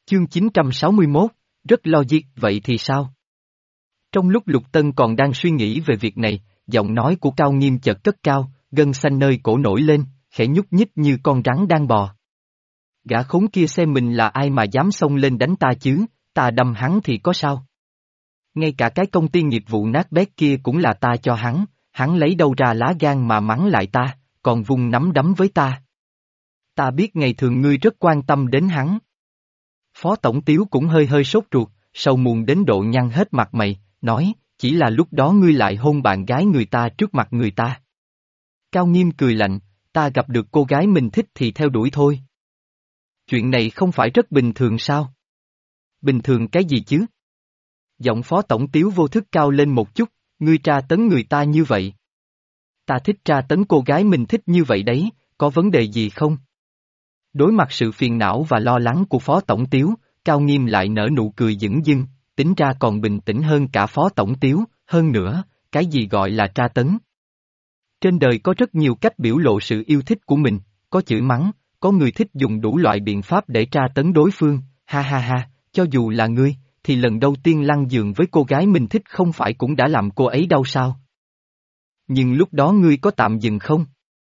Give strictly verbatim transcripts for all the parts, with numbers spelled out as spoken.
Chương chín trăm sáu mươi mốt, rất logic, vậy thì sao? Trong lúc Lục Tân còn đang suy nghĩ về việc này, giọng nói của Cao Nghiêm chợt cất cao, gân xanh nơi cổ nổi lên, khẽ nhúc nhích như con rắn đang bò. Gã khốn kia xem mình là ai mà dám xông lên đánh ta chứ, ta đâm hắn thì có sao? Ngay cả cái công ty nghiệp vụ nát bét kia cũng là ta cho hắn, hắn lấy đâu ra lá gan mà mắng lại ta, còn vung nắm đấm với ta. Ta biết ngày thường ngươi rất quan tâm đến hắn. Phó Tổng Tiếu cũng hơi hơi sốt ruột, sầu muộn đến độ nhăn hết mặt mày, nói, chỉ là lúc đó ngươi lại hôn bạn gái người ta trước mặt người ta. Cao Nghiêm cười lạnh, ta gặp được cô gái mình thích thì theo đuổi thôi. Chuyện này không phải rất bình thường sao? Bình thường cái gì chứ? Giọng Phó Tổng Tiếu vô thức cao lên một chút, ngươi tra tấn người ta như vậy. Ta thích tra tấn cô gái mình thích như vậy đấy, có vấn đề gì không? Đối mặt sự phiền não và lo lắng của Phó Tổng Tiếu, Cao Nghiêm lại nở nụ cười dửng dưng, tính ra còn bình tĩnh hơn cả Phó Tổng Tiếu, hơn nữa, cái gì gọi là tra tấn? Trên đời có rất nhiều cách biểu lộ sự yêu thích của mình, có chửi mắng, có người thích dùng đủ loại biện pháp để tra tấn đối phương, ha ha ha, cho dù là ngươi, thì lần đầu tiên lăn giường với cô gái mình thích không phải cũng đã làm cô ấy đau sao? Nhưng lúc đó ngươi có tạm dừng không?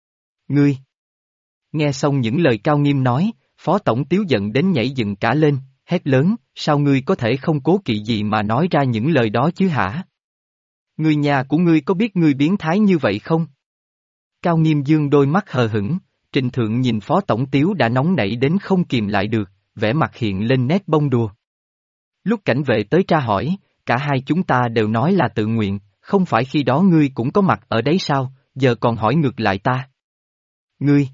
Ngươi! Nghe xong những lời Cao Nghiêm nói, Phó Tổng Tiếu giận đến nhảy dựng cả lên, hét lớn, sao ngươi có thể không cố kỵ gì mà nói ra những lời đó chứ hả? Người nhà của ngươi có biết ngươi biến thái như vậy không? Cao Nghiêm dương đôi mắt hờ hững, Trình Thượng nhìn Phó Tổng Tiếu đã nóng nảy đến không kìm lại được, vẻ mặt hiện lên nét bông đùa. Lúc cảnh vệ tới tra hỏi, cả hai chúng ta đều nói là tự nguyện, không phải khi đó ngươi cũng có mặt ở đấy sao, giờ còn hỏi ngược lại ta. Ngươi!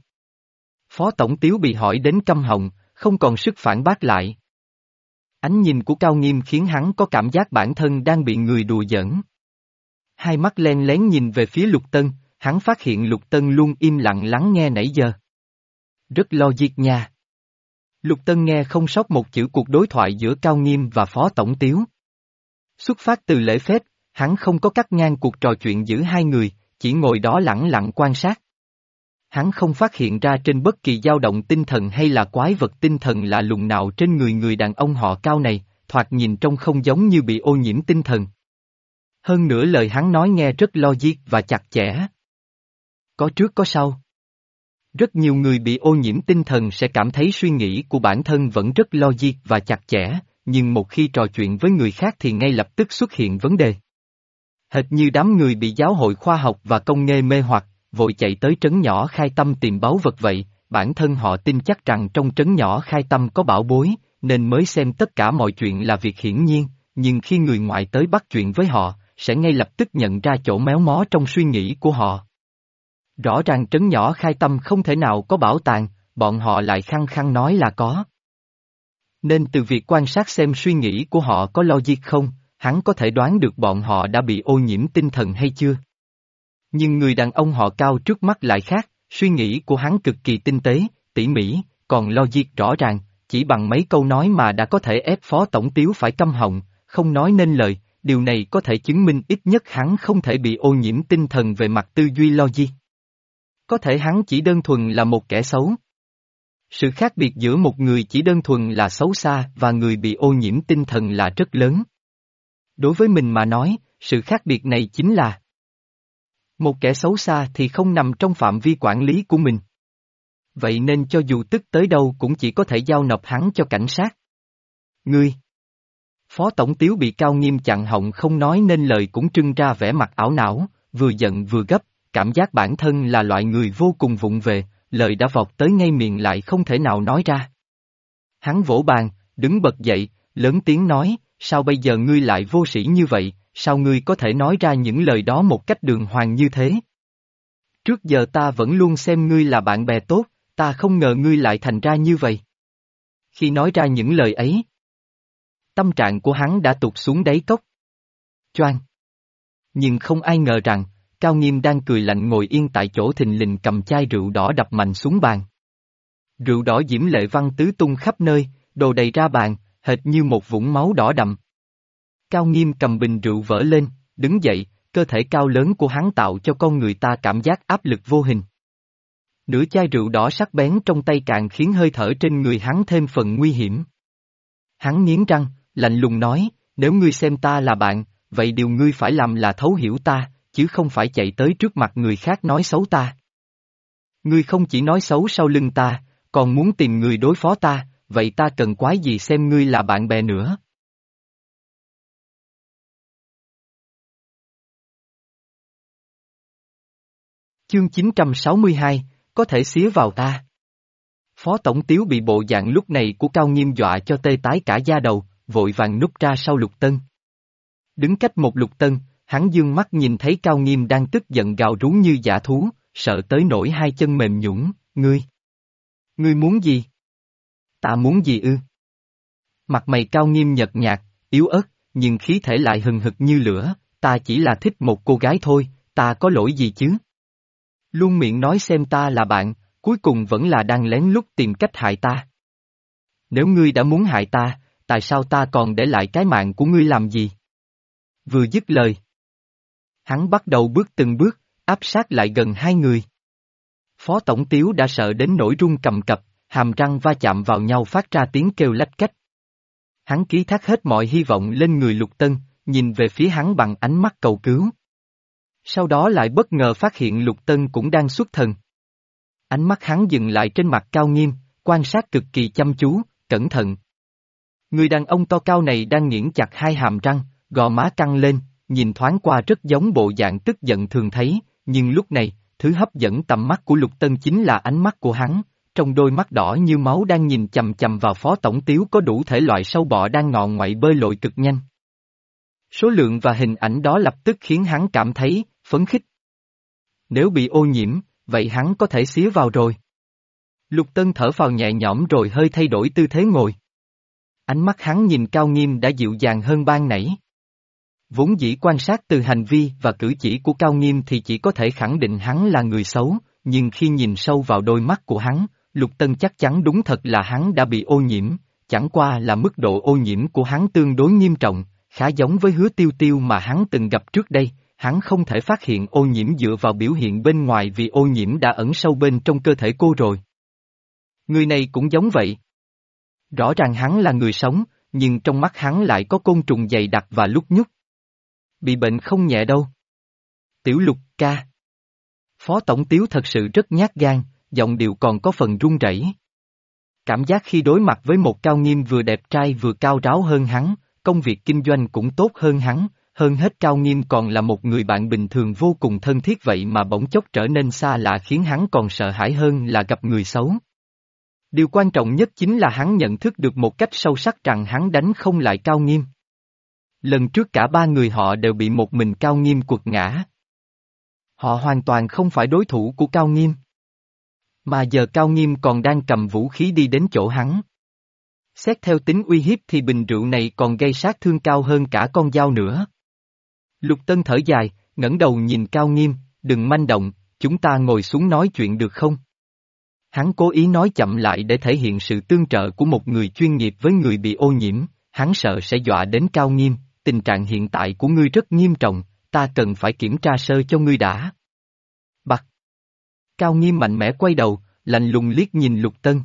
Phó Tổng Tiếu bị hỏi đến câm họng, không còn sức phản bác lại. Ánh nhìn của Cao Nghiêm khiến hắn có cảm giác bản thân đang bị người đùa giỡn. Hai mắt len lén nhìn về phía Lục Tân, hắn phát hiện Lục Tân luôn im lặng lắng nghe nãy giờ. Rất logic nha. Lục Tân nghe không sót một chữ cuộc đối thoại giữa Cao Nghiêm và Phó Tổng Tiếu. Xuất phát từ lễ phép, hắn không có cắt ngang cuộc trò chuyện giữa hai người, chỉ ngồi đó lẳng lặng quan sát. Hắn không phát hiện ra trên bất kỳ dao động tinh thần hay là quái vật tinh thần lạ lùng nào trên người người đàn ông họ Cao này, thoạt nhìn trông không giống như bị ô nhiễm tinh thần. Hơn nữa lời hắn nói nghe rất logic và chặt chẽ. Có trước có sau. Rất nhiều người bị ô nhiễm tinh thần sẽ cảm thấy suy nghĩ của bản thân vẫn rất logic và chặt chẽ, nhưng một khi trò chuyện với người khác thì ngay lập tức xuất hiện vấn đề. Hệt như đám người bị giáo hội khoa học và công nghệ mê hoặc, vội chạy tới trấn nhỏ Khai Tâm tìm báu vật vậy, bản thân họ tin chắc rằng trong trấn nhỏ Khai Tâm có bảo bối, nên mới xem tất cả mọi chuyện là việc hiển nhiên, nhưng khi người ngoại tới bắt chuyện với họ, sẽ ngay lập tức nhận ra chỗ méo mó trong suy nghĩ của họ. Rõ ràng trấn nhỏ Khai Tâm không thể nào có bảo tàng, bọn họ lại khăng khăng nói là có. Nên từ việc quan sát xem suy nghĩ của họ có logic không, hắn có thể đoán được bọn họ đã bị ô nhiễm tinh thần hay chưa. Nhưng người đàn ông họ Cao trước mắt lại khác, suy nghĩ của hắn cực kỳ tinh tế, tỉ mỉ, còn logic rõ ràng, chỉ bằng mấy câu nói mà đã có thể ép Phó Tổng Tiếu phải câm họng, không nói nên lời, điều này có thể chứng minh ít nhất hắn không thể bị ô nhiễm tinh thần về mặt tư duy logic. Có thể hắn chỉ đơn thuần là một kẻ xấu. Sự khác biệt giữa một người chỉ đơn thuần là xấu xa và người bị ô nhiễm tinh thần là rất lớn. Đối với mình mà nói, sự khác biệt này chính là một kẻ xấu xa thì không nằm trong phạm vi quản lý của mình. Vậy nên cho dù tức tới đâu cũng chỉ có thể giao nộp hắn cho cảnh sát. Ngươi! Phó Tổng Tiếu bị Cao Nghiêm chặn họng không nói nên lời cũng trưng ra vẻ mặt ảo não, vừa giận vừa gấp, cảm giác bản thân là loại người vô cùng vụng về, lời đã vọt tới ngay miệng lại không thể nào nói ra. Hắn vỗ bàn, đứng bật dậy, lớn tiếng nói, sao bây giờ ngươi lại vô sĩ như vậy, sao ngươi có thể nói ra những lời đó một cách đường hoàng như thế? Trước giờ ta vẫn luôn xem ngươi là bạn bè tốt, ta không ngờ ngươi lại thành ra như vậy. Khi nói ra những lời ấy, tâm trạng của hắn đã tụt xuống đáy cốc. Choang! Nhưng không ai ngờ rằng, Cao Nghiêm đang cười lạnh ngồi yên tại chỗ thình lình cầm chai rượu đỏ đập mạnh xuống bàn. Rượu đỏ diễm lệ văng tứ tung khắp nơi, đổ đầy ra bàn, hệt như một vũng máu đỏ đậm. Cao Nghiêm cầm bình rượu vỡ lên, đứng dậy, cơ thể cao lớn của hắn tạo cho con người ta cảm giác áp lực vô hình. Nửa chai rượu đỏ sắc bén trong tay càng khiến hơi thở trên người hắn thêm phần nguy hiểm. Hắn nghiến răng, lạnh lùng nói, nếu ngươi xem ta là bạn, vậy điều ngươi phải làm là thấu hiểu ta, chứ không phải chạy tới trước mặt người khác nói xấu ta. Ngươi không chỉ nói xấu sau lưng ta, còn muốn tìm người đối phó ta, vậy ta cần quái gì xem ngươi là bạn bè nữa. Chương chín trăm sáu mươi hai, có thể xía vào ta. Phó Tổng Tiếu bị bộ dạng lúc này của Cao Nghiêm dọa cho tê tái cả da đầu, vội vàng núp ra sau Lục Tân. Đứng cách một Lục Tân, hắn dương mắt nhìn thấy Cao Nghiêm đang tức giận gào rú như dã thú, sợ tới nỗi hai chân mềm nhũn. Ngươi. Ngươi muốn gì? Ta muốn gì ư? Mặt mày Cao Nghiêm nhợt nhạt, yếu ớt, nhưng khí thể lại hừng hực như lửa, ta chỉ là thích một cô gái thôi, ta có lỗi gì chứ? Luôn miệng nói xem ta là bạn, cuối cùng vẫn là đang lén lút tìm cách hại ta. Nếu ngươi đã muốn hại ta, tại sao ta còn để lại cái mạng của ngươi làm gì? Vừa dứt lời, hắn bắt đầu bước từng bước, áp sát lại gần hai người. Phó Tổng Tiếu đã sợ đến nỗi run cầm cập, hàm răng va chạm vào nhau phát ra tiếng kêu lách cách. Hắn ký thác hết mọi hy vọng lên người Lục Tân, nhìn về phía hắn bằng ánh mắt cầu cứu. Sau đó lại bất ngờ phát hiện Lục Tân cũng đang xuất thần. Ánh mắt hắn dừng lại trên mặt Cao Nghiêm, quan sát cực kỳ chăm chú, cẩn thận. Người đàn ông to cao này đang nghiến chặt hai hàm răng, gò má căng lên, nhìn thoáng qua rất giống bộ dạng tức giận thường thấy, nhưng lúc này, thứ hấp dẫn tầm mắt của Lục Tân chính là ánh mắt của hắn, trong đôi mắt đỏ như máu đang nhìn chầm chầm vào Phó Tổng Tiếu có đủ thể loại sâu bọ đang ngọ ngoại bơi lội cực nhanh. Số lượng và hình ảnh đó lập tức khiến hắn cảm thấy phấn khích. Nếu bị ô nhiễm, vậy hắn có thể xía vào rồi. Lục Tân thở phào nhẹ nhõm rồi hơi thay đổi tư thế ngồi. Ánh mắt hắn nhìn Cao Nghiêm đã dịu dàng hơn ban nãy. Vốn dĩ quan sát từ hành vi và cử chỉ của Cao Nghiêm thì chỉ có thể khẳng định hắn là người xấu, nhưng khi nhìn sâu vào đôi mắt của hắn, Lục Tân chắc chắn đúng thật là hắn đã bị ô nhiễm, chẳng qua là mức độ ô nhiễm của hắn tương đối nghiêm trọng, khá giống với Hứa Tiêu Tiêu mà hắn từng gặp trước đây. Hắn không thể phát hiện ô nhiễm dựa vào biểu hiện bên ngoài vì ô nhiễm đã ẩn sâu bên trong cơ thể cô rồi. Người này cũng giống vậy. Rõ ràng hắn là người sống, nhưng trong mắt hắn lại có côn trùng dày đặc và lúc nhúc. Bị bệnh không nhẹ đâu. Tiểu Lục ca. Phó Tổng Tiếu thật sự rất nhát gan, giọng điệu còn có phần run rẩy. Cảm giác khi đối mặt với một Cao Nghiêm vừa đẹp trai vừa cao ráo hơn hắn, công việc kinh doanh cũng tốt hơn hắn. Hơn hết Cao Nghiêm còn là một người bạn bình thường vô cùng thân thiết vậy mà bỗng chốc trở nên xa lạ khiến hắn còn sợ hãi hơn là gặp người xấu. Điều quan trọng nhất chính là hắn nhận thức được một cách sâu sắc rằng hắn đánh không lại Cao Nghiêm. Lần trước cả ba người họ đều bị một mình Cao Nghiêm quật ngã. Họ hoàn toàn không phải đối thủ của Cao Nghiêm. Mà giờ Cao Nghiêm còn đang cầm vũ khí đi đến chỗ hắn. Xét theo tính uy hiếp thì bình rượu này còn gây sát thương cao hơn cả con dao nữa. Lục Tân thở dài, ngẩng đầu nhìn Cao Nghiêm, đừng manh động, chúng ta ngồi xuống nói chuyện được không? Hắn cố ý nói chậm lại để thể hiện sự tương trợ của một người chuyên nghiệp với người bị ô nhiễm, hắn sợ sẽ dọa đến Cao Nghiêm, tình trạng hiện tại của ngươi rất nghiêm trọng, ta cần phải kiểm tra sơ cho ngươi đã. Bặt. Cao Nghiêm mạnh mẽ quay đầu, lạnh lùng liếc nhìn Lục Tân.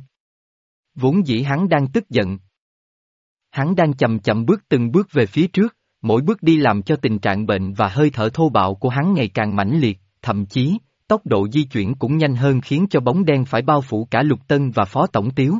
Vốn dĩ hắn đang tức giận. Hắn đang chậm chậm bước từng bước về phía trước. Mỗi bước đi làm cho tình trạng bệnh và hơi thở thô bạo của hắn ngày càng mãnh liệt, thậm chí, tốc độ di chuyển cũng nhanh hơn khiến cho bóng đen phải bao phủ cả Lục Tân và Phó Tổng Tiếu.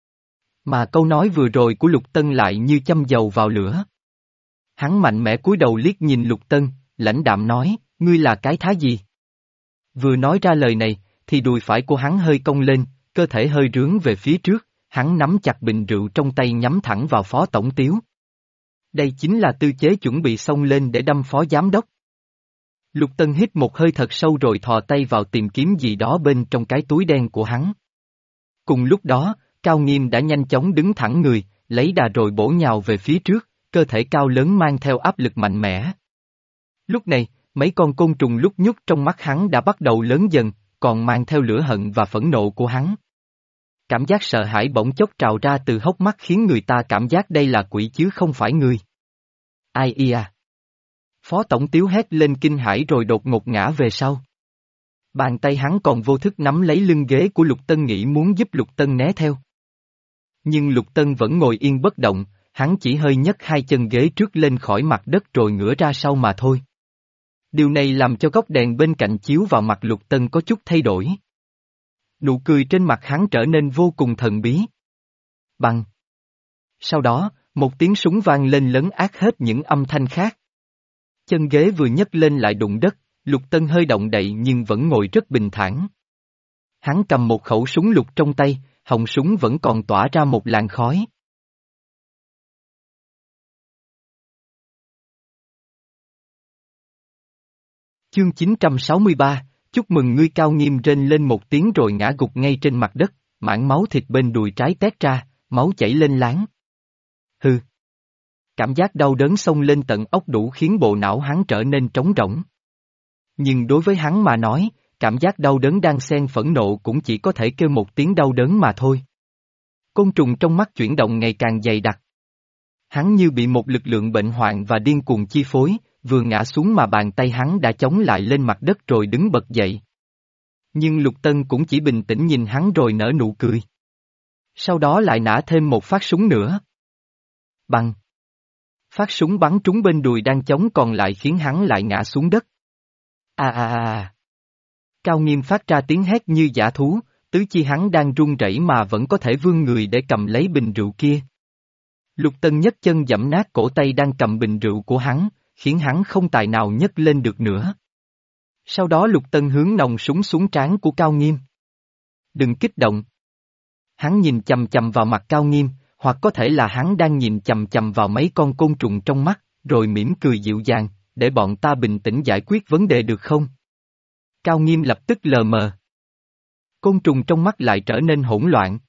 Mà câu nói vừa rồi của Lục Tân lại như châm dầu vào lửa. Hắn mạnh mẽ cúi đầu liếc nhìn Lục Tân, lãnh đạm nói, ngươi là cái thá gì? Vừa nói ra lời này, thì đùi phải của hắn hơi cong lên, cơ thể hơi rướn về phía trước, hắn nắm chặt bình rượu trong tay nhắm thẳng vào Phó Tổng Tiếu. Đây chính là tư chế chuẩn bị xông lên để đâm Phó Giám đốc. Lục Tân hít một hơi thật sâu rồi thò tay vào tìm kiếm gì đó bên trong cái túi đen của hắn. Cùng lúc đó, Cao Nghiêm đã nhanh chóng đứng thẳng người, lấy đà rồi bổ nhào về phía trước, cơ thể cao lớn mang theo áp lực mạnh mẽ. Lúc này, mấy con côn trùng lúc nhúc trong mắt hắn đã bắt đầu lớn dần, còn mang theo lửa hận và phẫn nộ của hắn. Cảm giác sợ hãi bỗng chốc trào ra từ hốc mắt khiến người ta cảm giác đây là quỷ chứ không phải người. Ai ia? Phó Tổng Tiếu hét lên kinh hãi rồi đột ngột ngã về sau. Bàn tay hắn còn vô thức nắm lấy lưng ghế của Lục Tân nghĩ muốn giúp Lục Tân né theo. Nhưng Lục Tân vẫn ngồi yên bất động, Hắn chỉ hơi nhấc hai chân ghế trước lên khỏi mặt đất rồi ngửa ra sau mà thôi. Điều này làm cho góc đèn bên cạnh chiếu vào mặt Lục Tân có chút thay đổi. Nụ cười trên mặt hắn trở nên vô cùng thần bí. Bằng. Sau đó, một tiếng súng vang lên lấn át hết những âm thanh khác. Chân ghế vừa nhấc lên lại đụng đất, Lục Tân hơi động đậy nhưng vẫn ngồi rất bình thản. Hắn cầm một khẩu súng lục trong tay, họng súng vẫn còn tỏa ra một làn khói. Chương chín trăm sáu mươi ba, chúc mừng ngươi. Cao Nghiêm rên lên một tiếng rồi ngã gục ngay trên mặt đất, mảng máu thịt bên đùi trái tét ra, máu chảy lên láng. Hừ. Cảm giác đau đớn xông lên tận óc đủ khiến bộ não hắn trở nên trống rỗng. Nhưng đối với hắn mà nói, cảm giác đau đớn đang xen phẫn nộ cũng chỉ có thể kêu một tiếng đau đớn mà thôi. Côn trùng trong mắt chuyển động ngày càng dày đặc. Hắn như bị một lực lượng bệnh hoạn và điên cuồng chi phối, vừa ngã xuống mà bàn tay hắn đã chống lại lên mặt đất rồi đứng bật dậy. Nhưng Lục Tân cũng chỉ bình tĩnh nhìn hắn rồi nở nụ cười. Sau đó lại nã thêm một phát súng nữa. Bằng. Phát súng bắn trúng bên đùi đang chống còn lại khiến hắn lại ngã xuống đất. À à à. Cao Nghiêm phát ra tiếng hét như dã thú, tứ chi hắn đang run rẩy mà vẫn có thể vươn người để cầm lấy bình rượu kia. Lục Tân nhấc chân giẫm nát cổ tay đang cầm bình rượu của hắn, khiến hắn không tài nào nhấc lên được nữa. Sau đó Lục Tân hướng nòng súng xuống trán của Cao Nghiêm. Đừng kích động. Hắn nhìn chằm chằm vào mặt Cao Nghiêm, hoặc có thể là hắn đang nhìn chằm chằm vào mấy con côn trùng trong mắt, rồi mỉm cười dịu dàng, để bọn ta bình tĩnh giải quyết vấn đề được không? Cao Nghiêm lập tức lờ mờ. Côn trùng trong mắt lại trở nên hỗn loạn.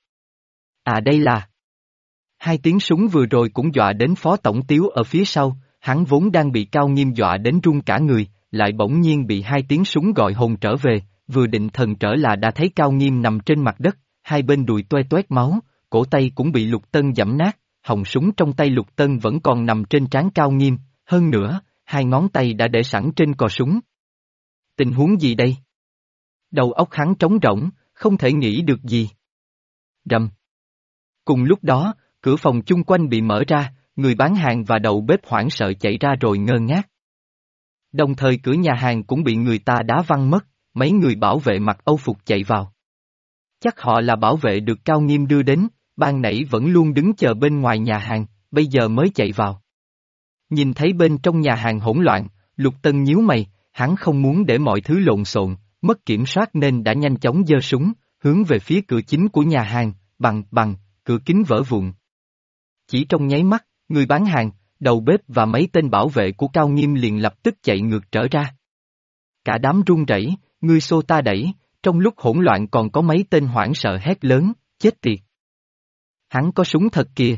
À đây là... Hai tiếng súng vừa rồi cũng dọa đến Phó Tổng Tiếu ở phía sau, hắn vốn đang bị Cao Nghiêm dọa đến run cả người, lại bỗng nhiên bị hai tiếng súng gọi hồn trở về, vừa định thần trở là đã thấy Cao Nghiêm nằm trên mặt đất, hai bên đùi toe toét máu, cổ tay cũng bị Lục Tân giẫm nát, họng súng trong tay Lục Tân vẫn còn nằm trên trán Cao Nghiêm, hơn nữa, hai ngón tay đã để sẵn trên cò súng. Tình huống gì đây? Đầu óc hắn trống rỗng, không thể nghĩ được gì. Rầm. Cùng lúc đó, cửa phòng chung quanh bị mở ra, người bán hàng và đầu bếp hoảng sợ chạy ra rồi ngơ ngác. Đồng thời cửa nhà hàng cũng bị người ta đá văng mất, mấy người bảo vệ mặc âu phục chạy vào. Chắc họ là bảo vệ được Cao Nghiêm đưa đến, ban nãy vẫn luôn đứng chờ bên ngoài nhà hàng, bây giờ mới chạy vào. Nhìn thấy bên trong nhà hàng hỗn loạn, Lục Tân nhíu mày, hắn không muốn để mọi thứ lộn xộn, mất kiểm soát nên đã nhanh chóng giơ súng, hướng về phía cửa chính của nhà hàng, bằng bằng, cửa kính vỡ vụn. Chỉ trong nháy mắt, người bán hàng, đầu bếp và mấy tên bảo vệ của Cao Nghiêm liền lập tức chạy ngược trở ra. Cả đám run rẩy, ngươi xô ta đẩy, trong lúc hỗn loạn còn có mấy tên hoảng sợ hét lớn, chết tiệt. Hắn có súng thật kìa.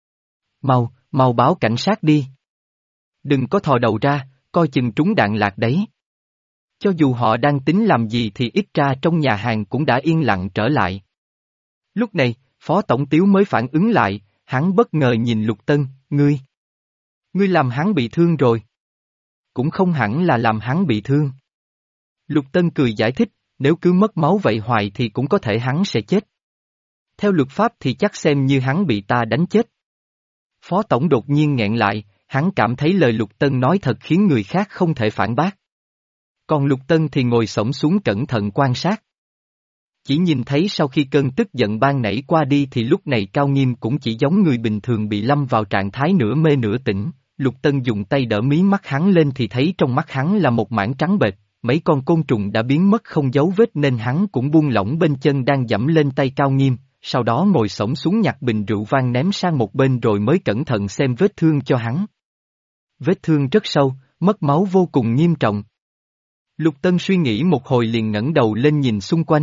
Mau, mau báo cảnh sát đi. Đừng có thò đầu ra, coi chừng trúng đạn lạc đấy. Cho dù họ đang tính làm gì thì ít ra trong nhà hàng cũng đã yên lặng trở lại. Lúc này, Phó Tổng Tiếu mới phản ứng lại, hắn bất ngờ nhìn Lục Tân, ngươi. Ngươi làm hắn bị thương rồi. Cũng không hẳn là làm hắn bị thương. Lục Tân cười giải thích, nếu cứ mất máu vậy hoài thì cũng có thể hắn sẽ chết. Theo luật pháp thì chắc xem như hắn bị ta đánh chết. Phó Tổng đột nhiên nghẹn lại, hắn cảm thấy lời Lục Tân nói thật khiến người khác không thể phản bác. Còn Lục Tân thì ngồi xổm xuống cẩn thận quan sát. Chỉ nhìn thấy sau khi cơn tức giận ban nãy qua đi thì lúc này Cao Nghiêm cũng chỉ giống người bình thường bị lâm vào trạng thái nửa mê nửa tỉnh. Lục Tân dùng tay đỡ mí mắt hắn lên thì thấy trong mắt hắn là một mảng trắng bệch, mấy con côn trùng đã biến mất không dấu vết nên hắn cũng buông lỏng bên chân đang giẫm lên tay Cao Nghiêm, sau đó ngồi xổm xuống nhặt bình rượu vang ném sang một bên rồi mới cẩn thận xem vết thương cho hắn. Vết thương rất sâu, mất máu vô cùng nghiêm trọng. Lục Tân suy nghĩ một hồi liền ngẩng đầu lên nhìn xung quanh.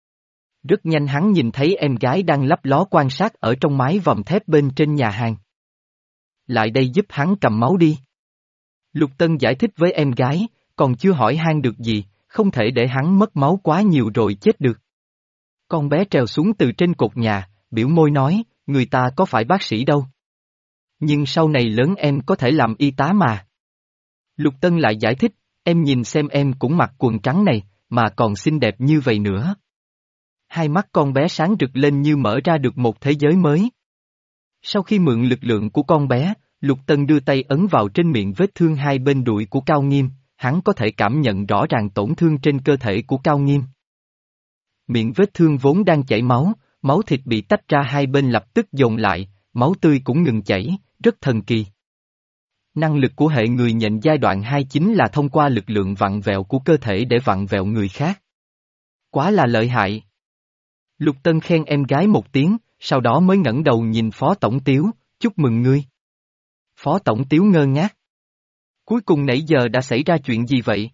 Rất nhanh hắn nhìn thấy em gái đang lấp ló quan sát ở trong mái vòm thép bên trên nhà hàng. Lại đây giúp hắn cầm máu đi. Lục Tân giải thích với em gái, còn chưa hỏi han được gì, không thể để hắn mất máu quá nhiều rồi chết được. Con bé trèo xuống từ trên cột nhà, biểu môi nói, người ta có phải bác sĩ đâu. Nhưng sau này lớn em có thể làm y tá mà. Lục Tân lại giải thích, em nhìn xem em cũng mặc quần trắng này, mà còn xinh đẹp như vậy nữa. Hai mắt con bé sáng rực lên như mở ra được một thế giới mới. Sau khi mượn lực lượng của con bé, Lục Tân đưa tay ấn vào trên miệng vết thương hai bên đùi của Cao Nghiêm, hắn có thể cảm nhận rõ ràng tổn thương trên cơ thể của Cao Nghiêm. Miệng vết thương vốn đang chảy máu, máu thịt bị tách ra hai bên lập tức dồn lại, máu tươi cũng ngừng chảy, rất thần kỳ. Năng lực của hệ người nhận giai đoạn hai chính là thông qua lực lượng vặn vẹo của cơ thể để vặn vẹo người khác. Quá là lợi hại. Lục Tân khen em gái một tiếng, sau đó mới ngẩng đầu nhìn Phó Tổng Tiếu, chúc mừng ngươi. Phó Tổng Tiếu ngơ ngác. Cuối cùng nãy giờ đã xảy ra chuyện gì vậy?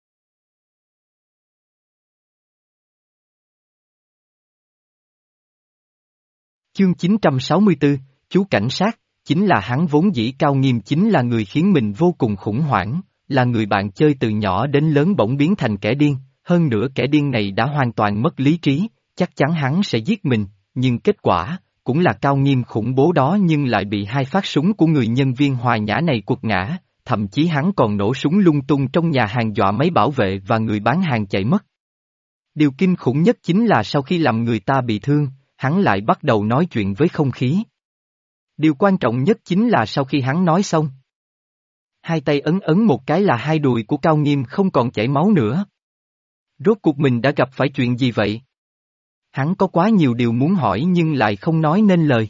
Chương chín trăm sáu mươi tư, chú cảnh sát, chính là hắn vốn dĩ Cao Nghiêm chính là người khiến mình vô cùng khủng hoảng, là người bạn chơi từ nhỏ đến lớn bỗng biến thành kẻ điên, hơn nữa kẻ điên này đã hoàn toàn mất lý trí, chắc chắn hắn sẽ giết mình, nhưng kết quả, cũng là Cao Nghiêm khủng bố đó nhưng lại bị hai phát súng của người nhân viên hòa nhã này quật ngã, thậm chí hắn còn nổ súng lung tung trong nhà hàng dọa mấy bảo vệ và người bán hàng chạy mất. Điều kinh khủng nhất chính là sau khi làm người ta bị thương, hắn lại bắt đầu nói chuyện với không khí. Điều quan trọng nhất chính là sau khi hắn nói xong, hai tay ấn ấn một cái là hai đùi của Cao Nghiêm không còn chảy máu nữa. Rốt cuộc mình đã gặp phải chuyện gì vậy? Hắn có quá nhiều điều muốn hỏi nhưng lại không nói nên lời.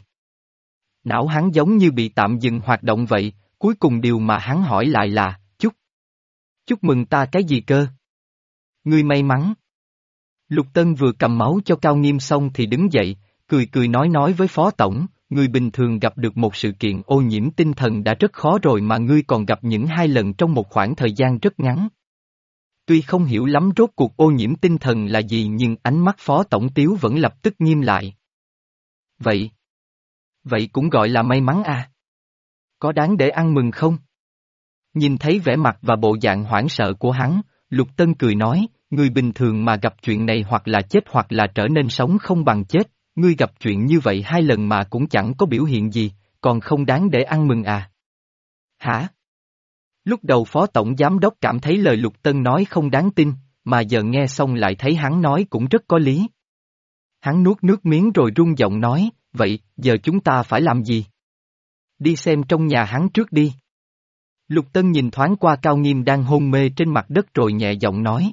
Não hắn giống như bị tạm dừng hoạt động vậy, cuối cùng điều mà hắn hỏi lại là, chúc. Chúc mừng ta cái gì cơ? Ngươi may mắn. Lục Tân vừa cầm máu cho Cao Nghiêm xong thì đứng dậy, cười cười nói nói với Phó Tổng, người bình thường gặp được một sự kiện ô nhiễm tinh thần đã rất khó rồi mà ngươi còn gặp những hai lần trong một khoảng thời gian rất ngắn. Tuy không hiểu lắm rốt cuộc ô nhiễm tinh thần là gì nhưng ánh mắt Phó Tổng Tiếu vẫn lập tức nghiêm lại. Vậy? Vậy cũng gọi là may mắn à? Có đáng để ăn mừng không? Nhìn thấy vẻ mặt và bộ dạng hoảng sợ của hắn, Lục Tân cười nói, người bình thường mà gặp chuyện này hoặc là chết hoặc là trở nên sống không bằng chết, ngươi gặp chuyện như vậy hai lần mà cũng chẳng có biểu hiện gì, còn không đáng để ăn mừng à? Hả? Lúc đầu Phó Tổng Giám Đốc cảm thấy lời Lục Tân nói không đáng tin, mà giờ nghe xong lại thấy hắn nói cũng rất có lý. Hắn nuốt nước miếng rồi run giọng nói, vậy, giờ chúng ta phải làm gì? Đi xem trong nhà hắn trước đi. Lục Tân nhìn thoáng qua Cao Nghiêm đang hôn mê trên mặt đất rồi nhẹ giọng nói.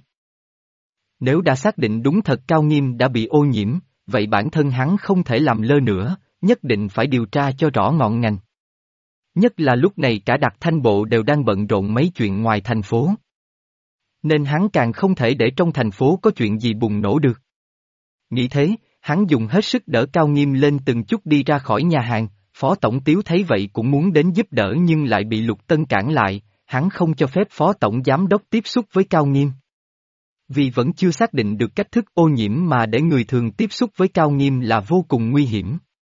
Nếu đã xác định đúng thật Cao Nghiêm đã bị ô nhiễm, vậy bản thân hắn không thể làm lơ nữa, nhất định phải điều tra cho rõ ngọn ngành. Nhất là lúc này cả Đặc Thanh Bộ đều đang bận rộn mấy chuyện ngoài thành phố. Nên hắn càng không thể để trong thành phố có chuyện gì bùng nổ được. Nghĩ thế, hắn dùng hết sức đỡ Cao Nghiêm lên từng chút đi ra khỏi nhà hàng, Phó Tổng Tiếu thấy vậy cũng muốn đến giúp đỡ nhưng lại bị Lục Tân cản lại, hắn không cho phép Phó Tổng Giám Đốc tiếp xúc với Cao Nghiêm. Vì vẫn chưa xác định được cách thức ô nhiễm mà để người thường tiếp xúc với Cao Nghiêm là vô cùng nguy hiểm.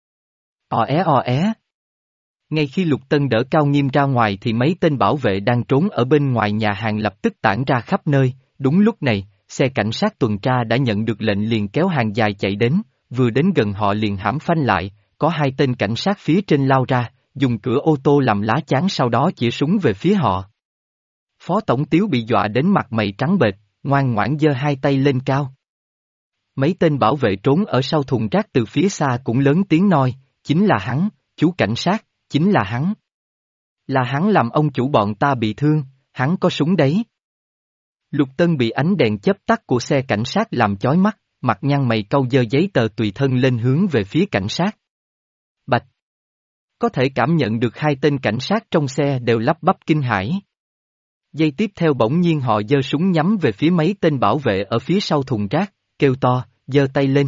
Ò é ò é. Ngay khi Lục Tân đỡ Cao Nghiêm ra ngoài thì mấy tên bảo vệ đang trốn ở bên ngoài nhà hàng lập tức tản ra khắp nơi, đúng lúc này, xe cảnh sát tuần tra đã nhận được lệnh liền kéo hàng dài chạy đến, vừa đến gần họ liền hãm phanh lại, có hai tên cảnh sát phía trên lao ra, dùng cửa ô tô làm lá chắn sau đó chĩa súng về phía họ. Phó Tổng Tiếu bị dọa đến mặt mày trắng bệch, ngoan ngoãn giơ hai tay lên cao. Mấy tên bảo vệ trốn ở sau thùng rác từ phía xa cũng lớn tiếng nói, chính là hắn, chú cảnh sát, chính là hắn. Là hắn làm ông chủ bọn ta bị thương, hắn có súng đấy. Lục Tân bị ánh đèn chớp tắt của xe cảnh sát làm chói mắt, mặt nhăn mày cau giơ giấy tờ tùy thân lên hướng về phía cảnh sát. Bạch! Có thể cảm nhận được hai tên cảnh sát trong xe đều lắp bắp kinh hãi. Giây tiếp theo bỗng nhiên họ giơ súng nhắm về phía mấy tên bảo vệ ở phía sau thùng rác, kêu to, giơ tay lên.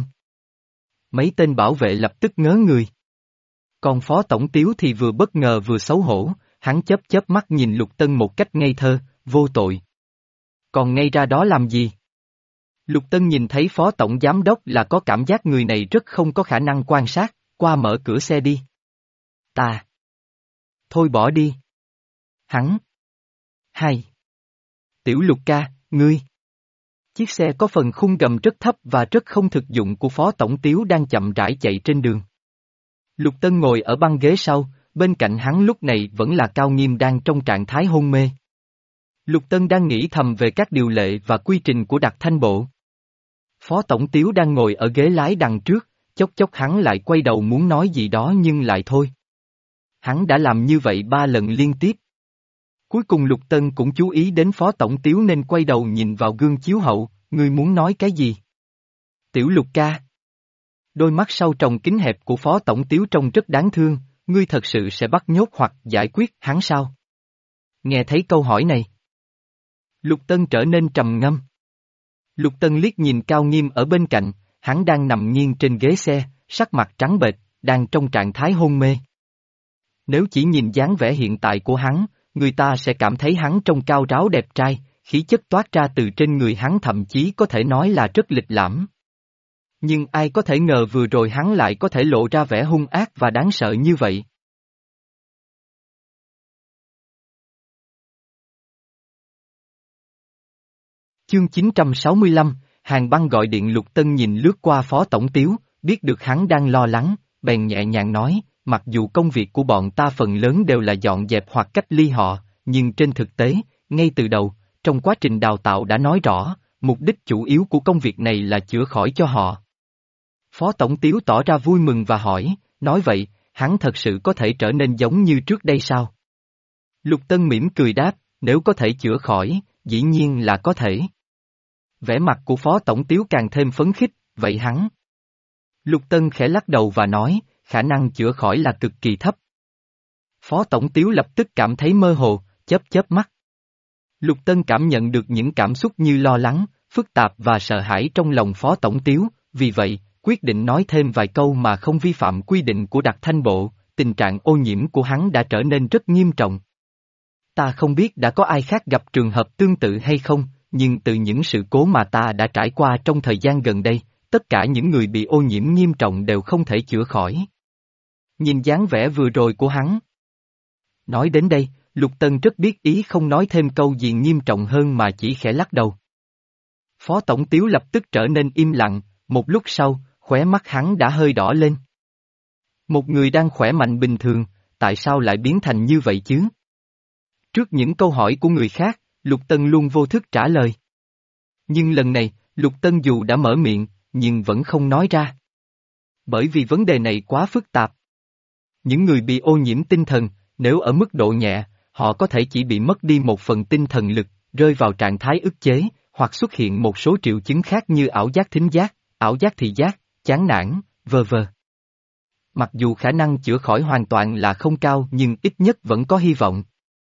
Mấy tên bảo vệ lập tức ngớ người. Còn Phó Tổng Tiếu thì vừa bất ngờ vừa xấu hổ, hắn chớp chớp mắt nhìn Lục Tân một cách ngây thơ, vô tội. Còn ngây ra đó làm gì? Lục Tân nhìn thấy Phó Tổng Giám Đốc là có cảm giác người này rất không có khả năng quan sát, qua mở cửa xe đi. Ta. Thôi bỏ đi. Hắn. Hai. Tiểu Lục ca, ngươi. Chiếc xe có phần khung gầm rất thấp và rất không thực dụng của Phó Tổng Tiếu đang chậm rãi chạy trên đường. Lục Tân ngồi ở băng ghế sau, bên cạnh hắn lúc này vẫn là Cao Nghiêm đang trong trạng thái hôn mê. Lục Tân đang nghĩ thầm về các điều lệ và quy trình của Đặc Thanh Bộ. Phó Tổng Tiếu đang ngồi ở ghế lái đằng trước, chốc chốc hắn lại quay đầu muốn nói gì đó nhưng lại thôi. hắn đã làm như vậy ba lần liên tiếp. Cuối cùng Lục Tân cũng chú ý đến Phó Tổng Tiếu nên quay đầu nhìn vào gương chiếu hậu, ngươi muốn nói cái gì? Tiểu Lục ca. Đôi mắt sau tròng kính hẹp của Phó Tổng Tiếu trông rất đáng thương, ngươi thật sự sẽ bắt nhốt hoặc giải quyết hắn sao? Nghe thấy câu hỏi này. Lục Tân trở nên trầm ngâm. Lục Tân liếc nhìn Cao Nghiêm ở bên cạnh, hắn đang nằm nghiêng trên ghế xe, sắc mặt trắng bệch, đang trong trạng thái hôn mê. Nếu chỉ nhìn dáng vẻ hiện tại của hắn, người ta sẽ cảm thấy hắn trông cao ráo đẹp trai, khí chất toát ra từ trên người hắn thậm chí có thể nói là rất lịch lãm. Nhưng ai có thể ngờ vừa rồi hắn lại có thể lộ ra vẻ hung ác và đáng sợ như vậy. Chương chín trăm sáu mươi lăm, Hàng Băng gọi điện. Lục Tân nhìn lướt qua Phó Tổng Tiếu, biết được hắn đang lo lắng, bèn nhẹ nhàng nói, mặc dù công việc của bọn ta phần lớn đều là dọn dẹp hoặc cách ly họ, nhưng trên thực tế, ngay từ đầu, trong quá trình đào tạo đã nói rõ, mục đích chủ yếu của công việc này là chữa khỏi cho họ. Phó Tổng Tiếu tỏ ra vui mừng và hỏi, nói vậy, hắn thật sự có thể trở nên giống như trước đây sao? Lục Tân mỉm cười đáp, nếu có thể chữa khỏi, dĩ nhiên là có thể. Vẻ mặt của Phó Tổng Tiếu càng thêm phấn khích, vậy hắn? Lục Tân khẽ lắc đầu và nói, khả năng chữa khỏi là cực kỳ thấp. Phó Tổng Tiếu lập tức cảm thấy mơ hồ, chớp chớp mắt. Lục Tân cảm nhận được những cảm xúc như lo lắng, phức tạp và sợ hãi trong lòng Phó Tổng Tiếu, vì vậy, quyết định nói thêm vài câu mà không vi phạm quy định của Đặc Thanh Bộ, tình trạng ô nhiễm của hắn đã trở nên rất nghiêm trọng. Ta không biết đã có ai khác gặp trường hợp tương tự hay không, nhưng từ những sự cố mà ta đã trải qua trong thời gian gần đây, tất cả những người bị ô nhiễm nghiêm trọng đều không thể chữa khỏi. Nhìn dáng vẻ vừa rồi của hắn. Nói đến đây, Lục Tân rất biết ý không nói thêm câu gì nghiêm trọng hơn mà chỉ khẽ lắc đầu. Phó Tổng Tiếu lập tức trở nên im lặng, một lúc sau, khóe mắt hắn đã hơi đỏ lên. Một người đang khỏe mạnh bình thường, tại sao lại biến thành như vậy chứ? Trước những câu hỏi của người khác, Lục Tân luôn vô thức trả lời. Nhưng lần này, Lục Tân dù đã mở miệng, nhưng vẫn không nói ra. Bởi vì vấn đề này quá phức tạp. Những người bị ô nhiễm tinh thần, nếu ở mức độ nhẹ, họ có thể chỉ bị mất đi một phần tinh thần lực, rơi vào trạng thái ức chế, hoặc xuất hiện một số triệu chứng khác như ảo giác thính giác, ảo giác thị giác, chán nản, vờ vờ. Mặc dù khả năng chữa khỏi hoàn toàn là không cao nhưng ít nhất vẫn có hy vọng.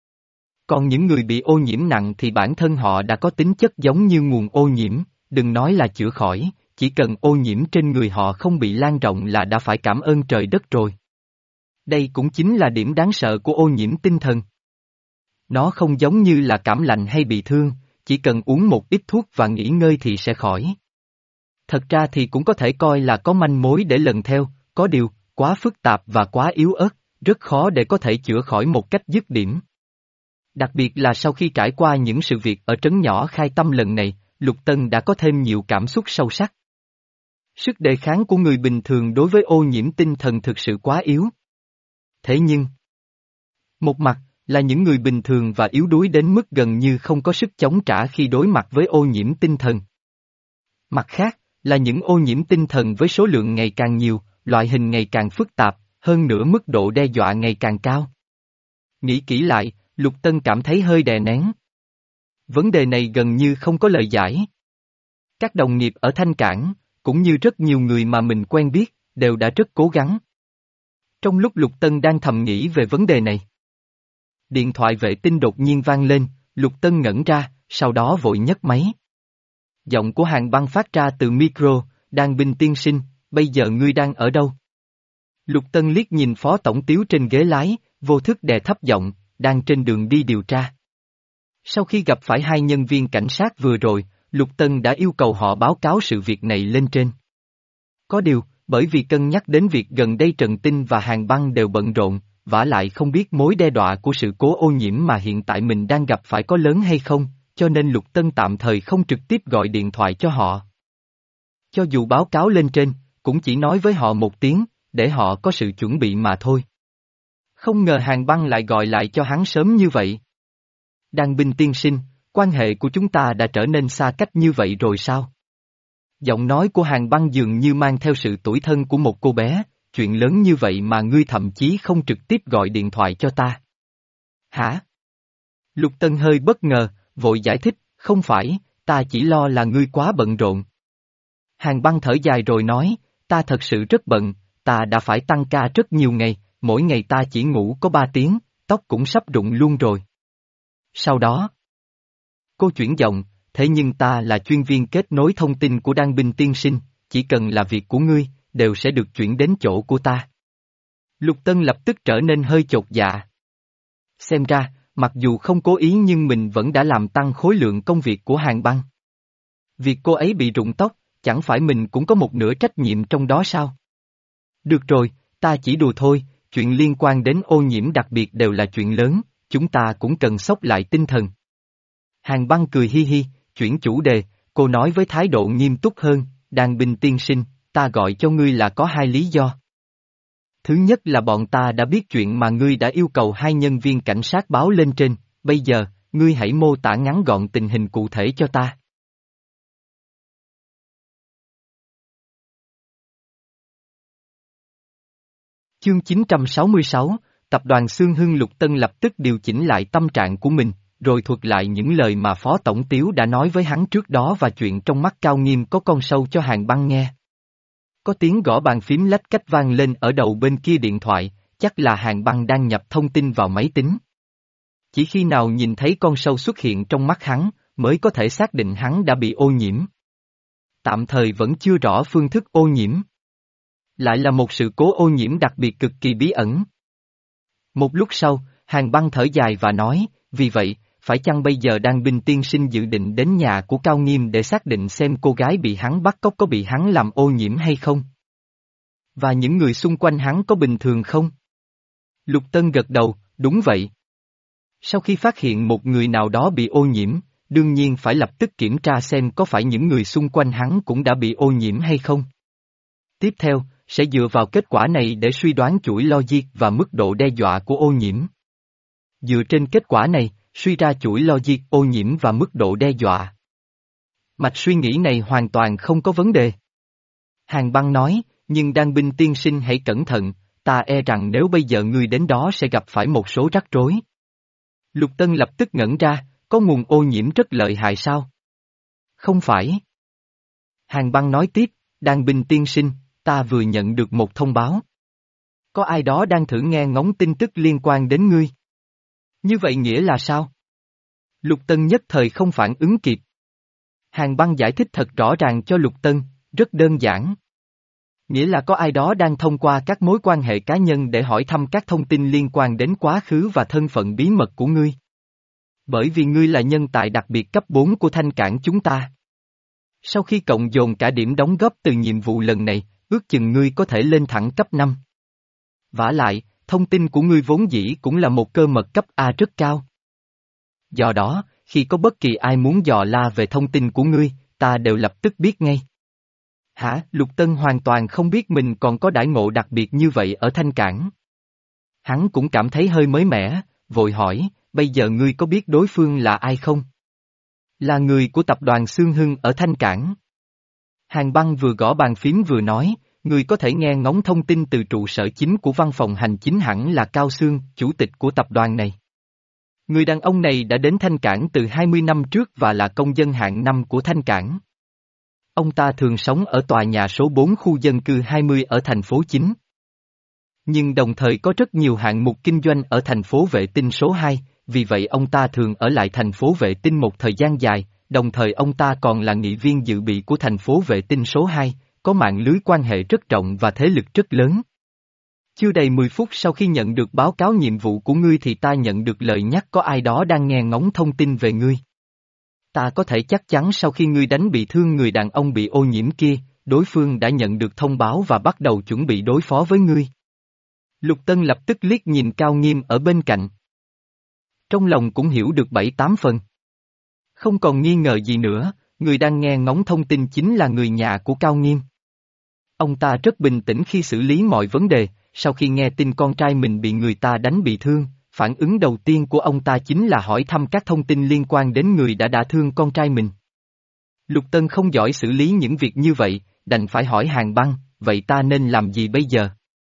Còn những người bị ô nhiễm nặng thì bản thân họ đã có tính chất giống như nguồn ô nhiễm, đừng nói là chữa khỏi, chỉ cần ô nhiễm trên người họ không bị lan rộng là đã phải cảm ơn trời đất rồi. Đây cũng chính là điểm đáng sợ của ô nhiễm tinh thần. Nó không giống như là cảm lạnh hay bị thương, chỉ cần uống một ít thuốc và nghỉ ngơi thì sẽ khỏi. Thật ra thì cũng có thể coi là có manh mối để lần theo, có điều, quá phức tạp và quá yếu ớt, rất khó để có thể chữa khỏi một cách dứt điểm. Đặc biệt là sau khi trải qua những sự việc ở trấn nhỏ Khai Tâm lần này, Lục Tân đã có thêm nhiều cảm xúc sâu sắc. Sức đề kháng của người bình thường đối với ô nhiễm tinh thần thực sự quá yếu. Thế nhưng, một mặt là những người bình thường và yếu đuối đến mức gần như không có sức chống trả khi đối mặt với ô nhiễm tinh thần. Mặt khác, là những ô nhiễm tinh thần với số lượng ngày càng nhiều, loại hình ngày càng phức tạp, hơn nữa mức độ đe dọa ngày càng cao. Nghĩ kỹ lại, Lục Tân cảm thấy hơi đè nén. Vấn đề này gần như không có lời giải. Các đồng nghiệp ở Thanh Cảng, cũng như rất nhiều người mà mình quen biết, đều đã rất cố gắng. Trong lúc Lục Tân đang thầm nghĩ về vấn đề này, điện thoại vệ tinh đột nhiên vang lên, Lục Tân ngẩn ra, sau đó vội nhấc máy. Giọng của Hàng Băng phát ra từ micro, Đan Binh tiên sinh, bây giờ ngươi đang ở đâu? Lục Tân liếc nhìn Phó Tổng Tiếu trên ghế lái, vô thức đè thấp giọng, đang trên đường đi điều tra. Sau khi gặp phải hai nhân viên cảnh sát vừa rồi, Lục Tân đã yêu cầu họ báo cáo sự việc này lên trên. Có điều, bởi vì cân nhắc đến việc gần đây Trần Tinh và Hàng Băng đều bận rộn, vả lại không biết mối đe dọa của sự cố ô nhiễm mà hiện tại mình đang gặp phải có lớn hay không, cho nên Lục Tân tạm thời không trực tiếp gọi điện thoại cho họ. Cho dù báo cáo lên trên, cũng chỉ nói với họ một tiếng, để họ có sự chuẩn bị mà thôi. Không ngờ Hàng Băng lại gọi lại cho hắn sớm như vậy. Đan Binh tiên sinh, quan hệ của chúng ta đã trở nên xa cách như vậy rồi sao? Giọng nói của Hàng Băng dường như mang theo sự tủi thân của một cô bé, chuyện lớn như vậy mà ngươi thậm chí không trực tiếp gọi điện thoại cho ta. Hả? Lục Tân hơi bất ngờ, vội giải thích, không phải, ta chỉ lo là ngươi quá bận rộn. Hàn Băng thở dài rồi nói, ta thật sự rất bận, ta đã phải tăng ca rất nhiều ngày, mỗi ngày ta chỉ ngủ có ba tiếng, tóc cũng sắp rụng luôn rồi. Sau đó, cô chuyển giọng, thế nhưng ta là chuyên viên kết nối thông tin của Đan Binh tiên sinh, chỉ cần là việc của ngươi, đều sẽ được chuyển đến chỗ của ta. Lục Tân lập tức trở nên hơi chột dạ. Xem ra, mặc dù không cố ý nhưng mình vẫn đã làm tăng khối lượng công việc của Hàn Băng. Việc cô ấy bị rụng tóc, chẳng phải mình cũng có một nửa trách nhiệm trong đó sao? Được rồi, ta chỉ đùa thôi, chuyện liên quan đến ô nhiễm đặc biệt đều là chuyện lớn, chúng ta cũng cần xốc lại tinh thần. Hàn Băng cười hi hi, chuyển chủ đề, cô nói với thái độ nghiêm túc hơn, Đan Binh tiên sinh, ta gọi cho ngươi là có hai lý do. Thứ nhất là bọn ta đã biết chuyện mà ngươi đã yêu cầu hai nhân viên cảnh sát báo lên trên, bây giờ, ngươi hãy mô tả ngắn gọn tình hình cụ thể cho ta. Chương chín trăm sáu mươi sáu, Tập đoàn Xương Hưng. Lục Tân lập tức điều chỉnh lại tâm trạng của mình, rồi thuật lại những lời mà Phó Tổng Tiếu đã nói với hắn trước đó và chuyện trong mắt Cao Nghiêm có con sâu cho Hàn Băng nghe. Có tiếng gõ bàn phím lách cách vang lên ở đầu bên kia điện thoại, chắc là Hàn Băng đang nhập thông tin vào máy tính. Chỉ khi nào nhìn thấy con sâu xuất hiện trong mắt hắn, mới có thể xác định hắn đã bị ô nhiễm. Tạm thời vẫn chưa rõ phương thức ô nhiễm. Lại là một sự cố ô nhiễm đặc biệt cực kỳ bí ẩn. Một lúc sau, Hàn Băng thở dài và nói, vì vậy, phải chăng bây giờ Đan Binh tiên sinh dự định đến nhà của Cao Nghiêm để xác định xem cô gái bị hắn bắt cóc có bị hắn làm ô nhiễm hay không? Và những người xung quanh hắn có bình thường không? Lục Tân gật đầu, đúng vậy. Sau khi phát hiện một người nào đó bị ô nhiễm, đương nhiên phải lập tức kiểm tra xem có phải những người xung quanh hắn cũng đã bị ô nhiễm hay không. Tiếp theo, sẽ dựa vào kết quả này để suy đoán chuỗi logic và mức độ đe dọa của ô nhiễm. Dựa trên kết quả này, suy ra chuỗi logic ô nhiễm và mức độ đe dọa. Mạch suy nghĩ này hoàn toàn không có vấn đề. Hàn Băng nói, nhưng Đan Binh tiên sinh hãy cẩn thận, ta e rằng nếu bây giờ ngươi đến đó sẽ gặp phải một số rắc rối. Lục Tân lập tức ngẩn ra, có nguồn ô nhiễm rất lợi hại sao? Không phải. Hàn Băng nói tiếp, Đan Binh tiên sinh, ta vừa nhận được một thông báo. Có ai đó đang thử nghe ngóng tin tức liên quan đến ngươi. Như vậy nghĩa là sao? Lục Tân nhất thời không phản ứng kịp. Hàn Băng giải thích thật rõ ràng cho Lục Tân, rất đơn giản. Nghĩa là có ai đó đang thông qua các mối quan hệ cá nhân để hỏi thăm các thông tin liên quan đến quá khứ và thân phận bí mật của ngươi. Bởi vì ngươi là nhân tài đặc biệt cấp bốn của Thanh Cảng chúng ta. Sau khi cộng dồn cả điểm đóng góp từ nhiệm vụ lần này, ước chừng ngươi có thể lên thẳng cấp năm. Vả lại, thông tin của ngươi vốn dĩ cũng là một cơ mật cấp A rất cao. Do đó, khi có bất kỳ ai muốn dò la về thông tin của ngươi, ta đều lập tức biết ngay. Hả? Lục Tân hoàn toàn không biết mình còn có đãi ngộ đặc biệt như vậy ở Thanh Cảng. Hắn cũng cảm thấy hơi mới mẻ, vội hỏi, bây giờ ngươi có biết đối phương là ai không? Là người của tập đoàn Xương Hưng ở Thanh Cảng. Hàn Băng vừa gõ bàn phím vừa nói, ngươi có thể nghe ngóng thông tin từ trụ sở chính của văn phòng hành chính hẳn là Cao Xương, chủ tịch của tập đoàn này. Người đàn ông này đã đến Thanh Cảng từ hai mươi năm trước và là công dân hạng năm của Thanh Cảng. Ông ta thường sống ở tòa nhà số bốn khu dân cư hai mươi ở thành phố chính. Nhưng đồng thời có rất nhiều hạng mục kinh doanh ở thành phố Vệ Tinh số hai, vì vậy ông ta thường ở lại thành phố Vệ Tinh một thời gian dài, đồng thời ông ta còn là nghị viên dự bị của thành phố Vệ Tinh số hai, có mạng lưới quan hệ rất rộng và thế lực rất lớn. Chưa đầy mười phút sau khi nhận được báo cáo nhiệm vụ của ngươi thì ta nhận được lời nhắc có ai đó đang nghe ngóng thông tin về ngươi. Ta có thể chắc chắn sau khi ngươi đánh bị thương người đàn ông bị ô nhiễm kia, đối phương đã nhận được thông báo và bắt đầu chuẩn bị đối phó với ngươi. Lục Tân lập tức liếc nhìn Cao Nghiêm ở bên cạnh. Trong lòng cũng hiểu được bảy tám phần. Không còn nghi ngờ gì nữa, người đang nghe ngóng thông tin chính là người nhà của Cao Nghiêm. Ông ta rất bình tĩnh khi xử lý mọi vấn đề, sau khi nghe tin con trai mình bị người ta đánh bị thương, phản ứng đầu tiên của ông ta chính là hỏi thăm các thông tin liên quan đến người đã đả thương con trai mình. Lục Tân không giỏi xử lý những việc như vậy, đành phải hỏi Hàn Băng, vậy ta nên làm gì bây giờ?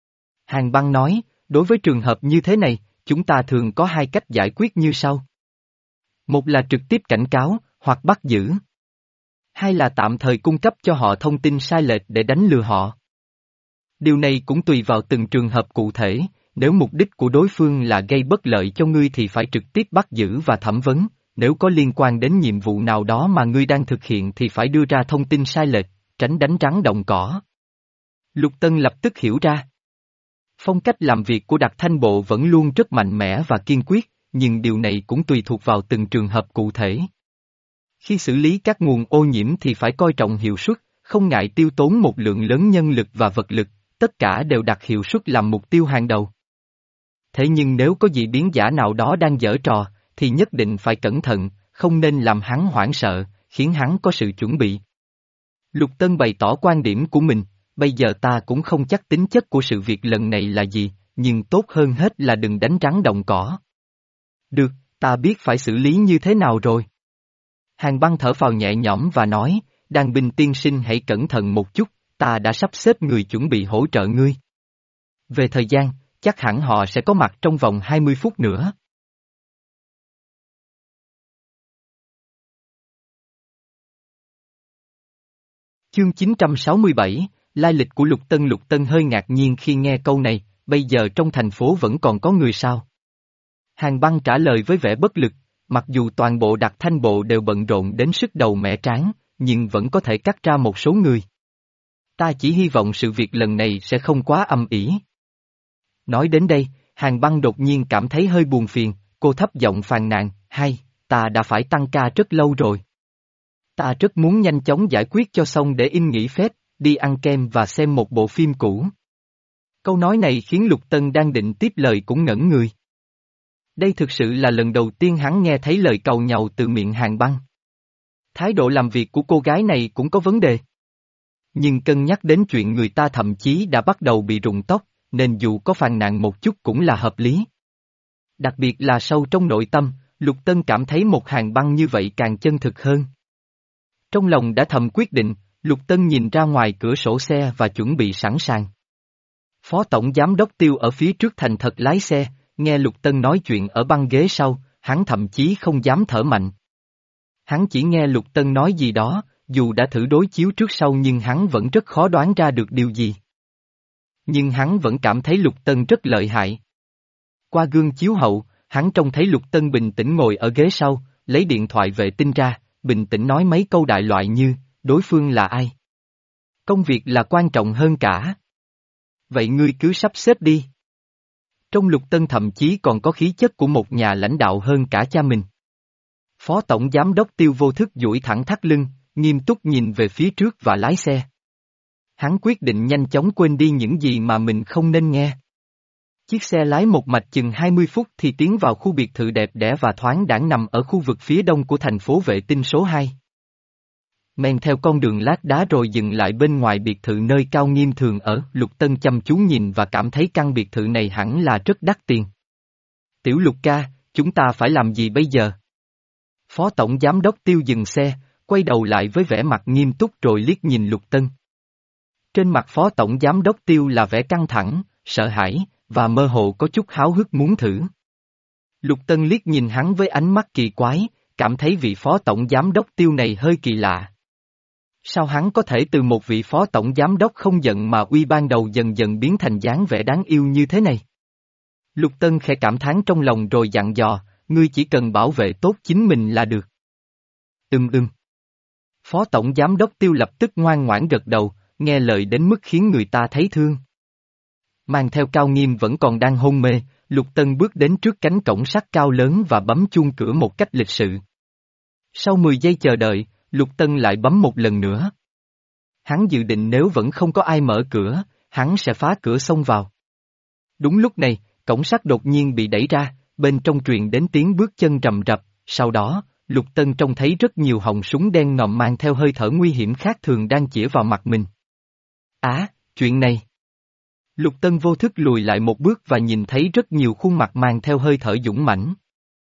Hàng Băng nói, đối với trường hợp như thế này, chúng ta thường có hai cách giải quyết như sau. Một là trực tiếp cảnh cáo, hoặc bắt giữ. Hai là tạm thời cung cấp cho họ thông tin sai lệch để đánh lừa họ. Điều này cũng tùy vào từng trường hợp cụ thể, nếu mục đích của đối phương là gây bất lợi cho ngươi thì phải trực tiếp bắt giữ và thẩm vấn, nếu có liên quan đến nhiệm vụ nào đó mà ngươi đang thực hiện thì phải đưa ra thông tin sai lệch, tránh đánh rắn động cỏ. Lục Tân lập tức hiểu ra. Phong cách làm việc của Đặc Thanh Bộ vẫn luôn rất mạnh mẽ và kiên quyết, nhưng điều này cũng tùy thuộc vào từng trường hợp cụ thể. Khi xử lý các nguồn ô nhiễm thì phải coi trọng hiệu suất, không ngại tiêu tốn một lượng lớn nhân lực và vật lực, tất cả đều đặt hiệu suất làm mục tiêu hàng đầu. Thế nhưng nếu có dị biến giả nào đó đang giở trò, thì nhất định phải cẩn thận, không nên làm hắn hoảng sợ, khiến hắn có sự chuẩn bị. Lục Tân bày tỏ quan điểm của mình, bây giờ ta cũng không chắc tính chất của sự việc lần này là gì, nhưng tốt hơn hết là đừng đánh rắn động cỏ. Được, ta biết phải xử lý như thế nào rồi. Hàng Băng thở phào nhẹ nhõm và nói, Đan binh tiên sinh hãy cẩn thận một chút, ta đã sắp xếp người chuẩn bị hỗ trợ ngươi. Về thời gian, chắc hẳn họ sẽ có mặt trong vòng hai mươi phút nữa. Chương chín trăm sáu mươi bảy, lai lịch của Lục Tân. Lục Tân hơi ngạc nhiên khi nghe câu này, bây giờ trong thành phố vẫn còn có người sao? Hàng Băng trả lời với vẻ bất lực, mặc dù toàn bộ Đặc Thanh Bộ đều bận rộn đến sức đầu mẻ trán, nhưng vẫn có thể cắt ra một số người. Ta chỉ hy vọng sự việc lần này sẽ không quá âm ỉ. Nói đến đây, Hàng Băng đột nhiên cảm thấy hơi buồn phiền, cô thấp giọng phàn nàn, hay, ta đã phải tăng ca rất lâu rồi. Ta rất muốn nhanh chóng giải quyết cho xong để in nghỉ phép, đi ăn kem và xem một bộ phim cũ. Câu nói này khiến Lục Tân đang định tiếp lời cũng ngẩn người. Đây thực sự là lần đầu tiên hắn nghe thấy lời cầu nhàu từ miệng Hàng Băng. Thái độ làm việc của cô gái này cũng có vấn đề. Nhưng cân nhắc đến chuyện người ta thậm chí đã bắt đầu bị rụng tóc, nên dù có phàn nàn một chút cũng là hợp lý. Đặc biệt là sâu trong nội tâm, Lục Tân cảm thấy một Hàng Băng như vậy càng chân thực hơn. Trong lòng đã thầm quyết định, Lục Tân nhìn ra ngoài cửa sổ xe và chuẩn bị sẵn sàng. Phó Tổng Giám đốc Tiêu ở phía trước thành thật lái xe, nghe Lục Tân nói chuyện ở băng ghế sau, hắn thậm chí không dám thở mạnh. Hắn chỉ nghe Lục Tân nói gì đó, dù đã thử đối chiếu trước sau nhưng hắn vẫn rất khó đoán ra được điều gì. Nhưng hắn vẫn cảm thấy Lục Tân rất lợi hại. Qua gương chiếu hậu, hắn trông thấy Lục Tân bình tĩnh ngồi ở ghế sau, lấy điện thoại vệ tinh ra, bình tĩnh nói mấy câu đại loại như, đối phương là ai? Công việc là quan trọng hơn cả. Vậy ngươi cứ sắp xếp đi. Trong Lục Tân thậm chí còn có khí chất của một nhà lãnh đạo hơn cả cha mình. Phó Tổng Giám đốc Tiêu vô thức duỗi thẳng thắt lưng, nghiêm túc nhìn về phía trước và lái xe. Hắn quyết định nhanh chóng quên đi những gì mà mình không nên nghe. Chiếc xe lái một mạch chừng hai mươi phút thì tiến vào khu biệt thự đẹp đẽ và thoáng đãng nằm ở khu vực phía đông của thành phố vệ tinh số hai. Men theo con đường lát đá rồi dừng lại bên ngoài biệt thự nơi Cao Nghiêm thường ở, Lục Tân chăm chú nhìn và cảm thấy căn biệt thự này hẳn là rất đắt tiền. Tiểu Lục ca, chúng ta phải làm gì bây giờ? Phó Tổng Giám đốc Tiêu dừng xe, quay đầu lại với vẻ mặt nghiêm túc rồi liếc nhìn Lục Tân. Trên mặt Phó Tổng Giám đốc Tiêu là vẻ căng thẳng, sợ hãi, và mơ hồ có chút háo hức muốn thử. Lục Tân liếc nhìn hắn với ánh mắt kỳ quái, cảm thấy vị Phó Tổng Giám đốc Tiêu này hơi kỳ lạ. Sao hắn có thể từ một vị Phó Tổng Giám đốc không giận mà uy ban đầu dần dần biến thành dáng vẻ đáng yêu như thế này? Lục Tân khẽ cảm thán trong lòng rồi dặn dò, ngươi chỉ cần bảo vệ tốt chính mình là được. Ừm ừm. Phó Tổng Giám đốc Tiêu lập tức ngoan ngoãn gật đầu, nghe lời đến mức khiến người ta thấy thương. Mang theo Cao Nghiêm vẫn còn đang hôn mê, Lục Tân bước đến trước cánh cổng sắt cao lớn và bấm chuông cửa một cách lịch sự. Sau mười giây chờ đợi, Lục Tân lại bấm một lần nữa. Hắn dự định nếu vẫn không có ai mở cửa, hắn sẽ phá cửa xông vào. Đúng lúc này, cổng sắt đột nhiên bị đẩy ra, bên trong truyền đến tiếng bước chân rầm rập, sau đó, Lục Tân trông thấy rất nhiều họng súng đen ngòm mang theo hơi thở nguy hiểm khác thường đang chĩa vào mặt mình. Á, à, chuyện này. Lục Tân vô thức lùi lại một bước và nhìn thấy rất nhiều khuôn mặt mang theo hơi thở dũng mãnh.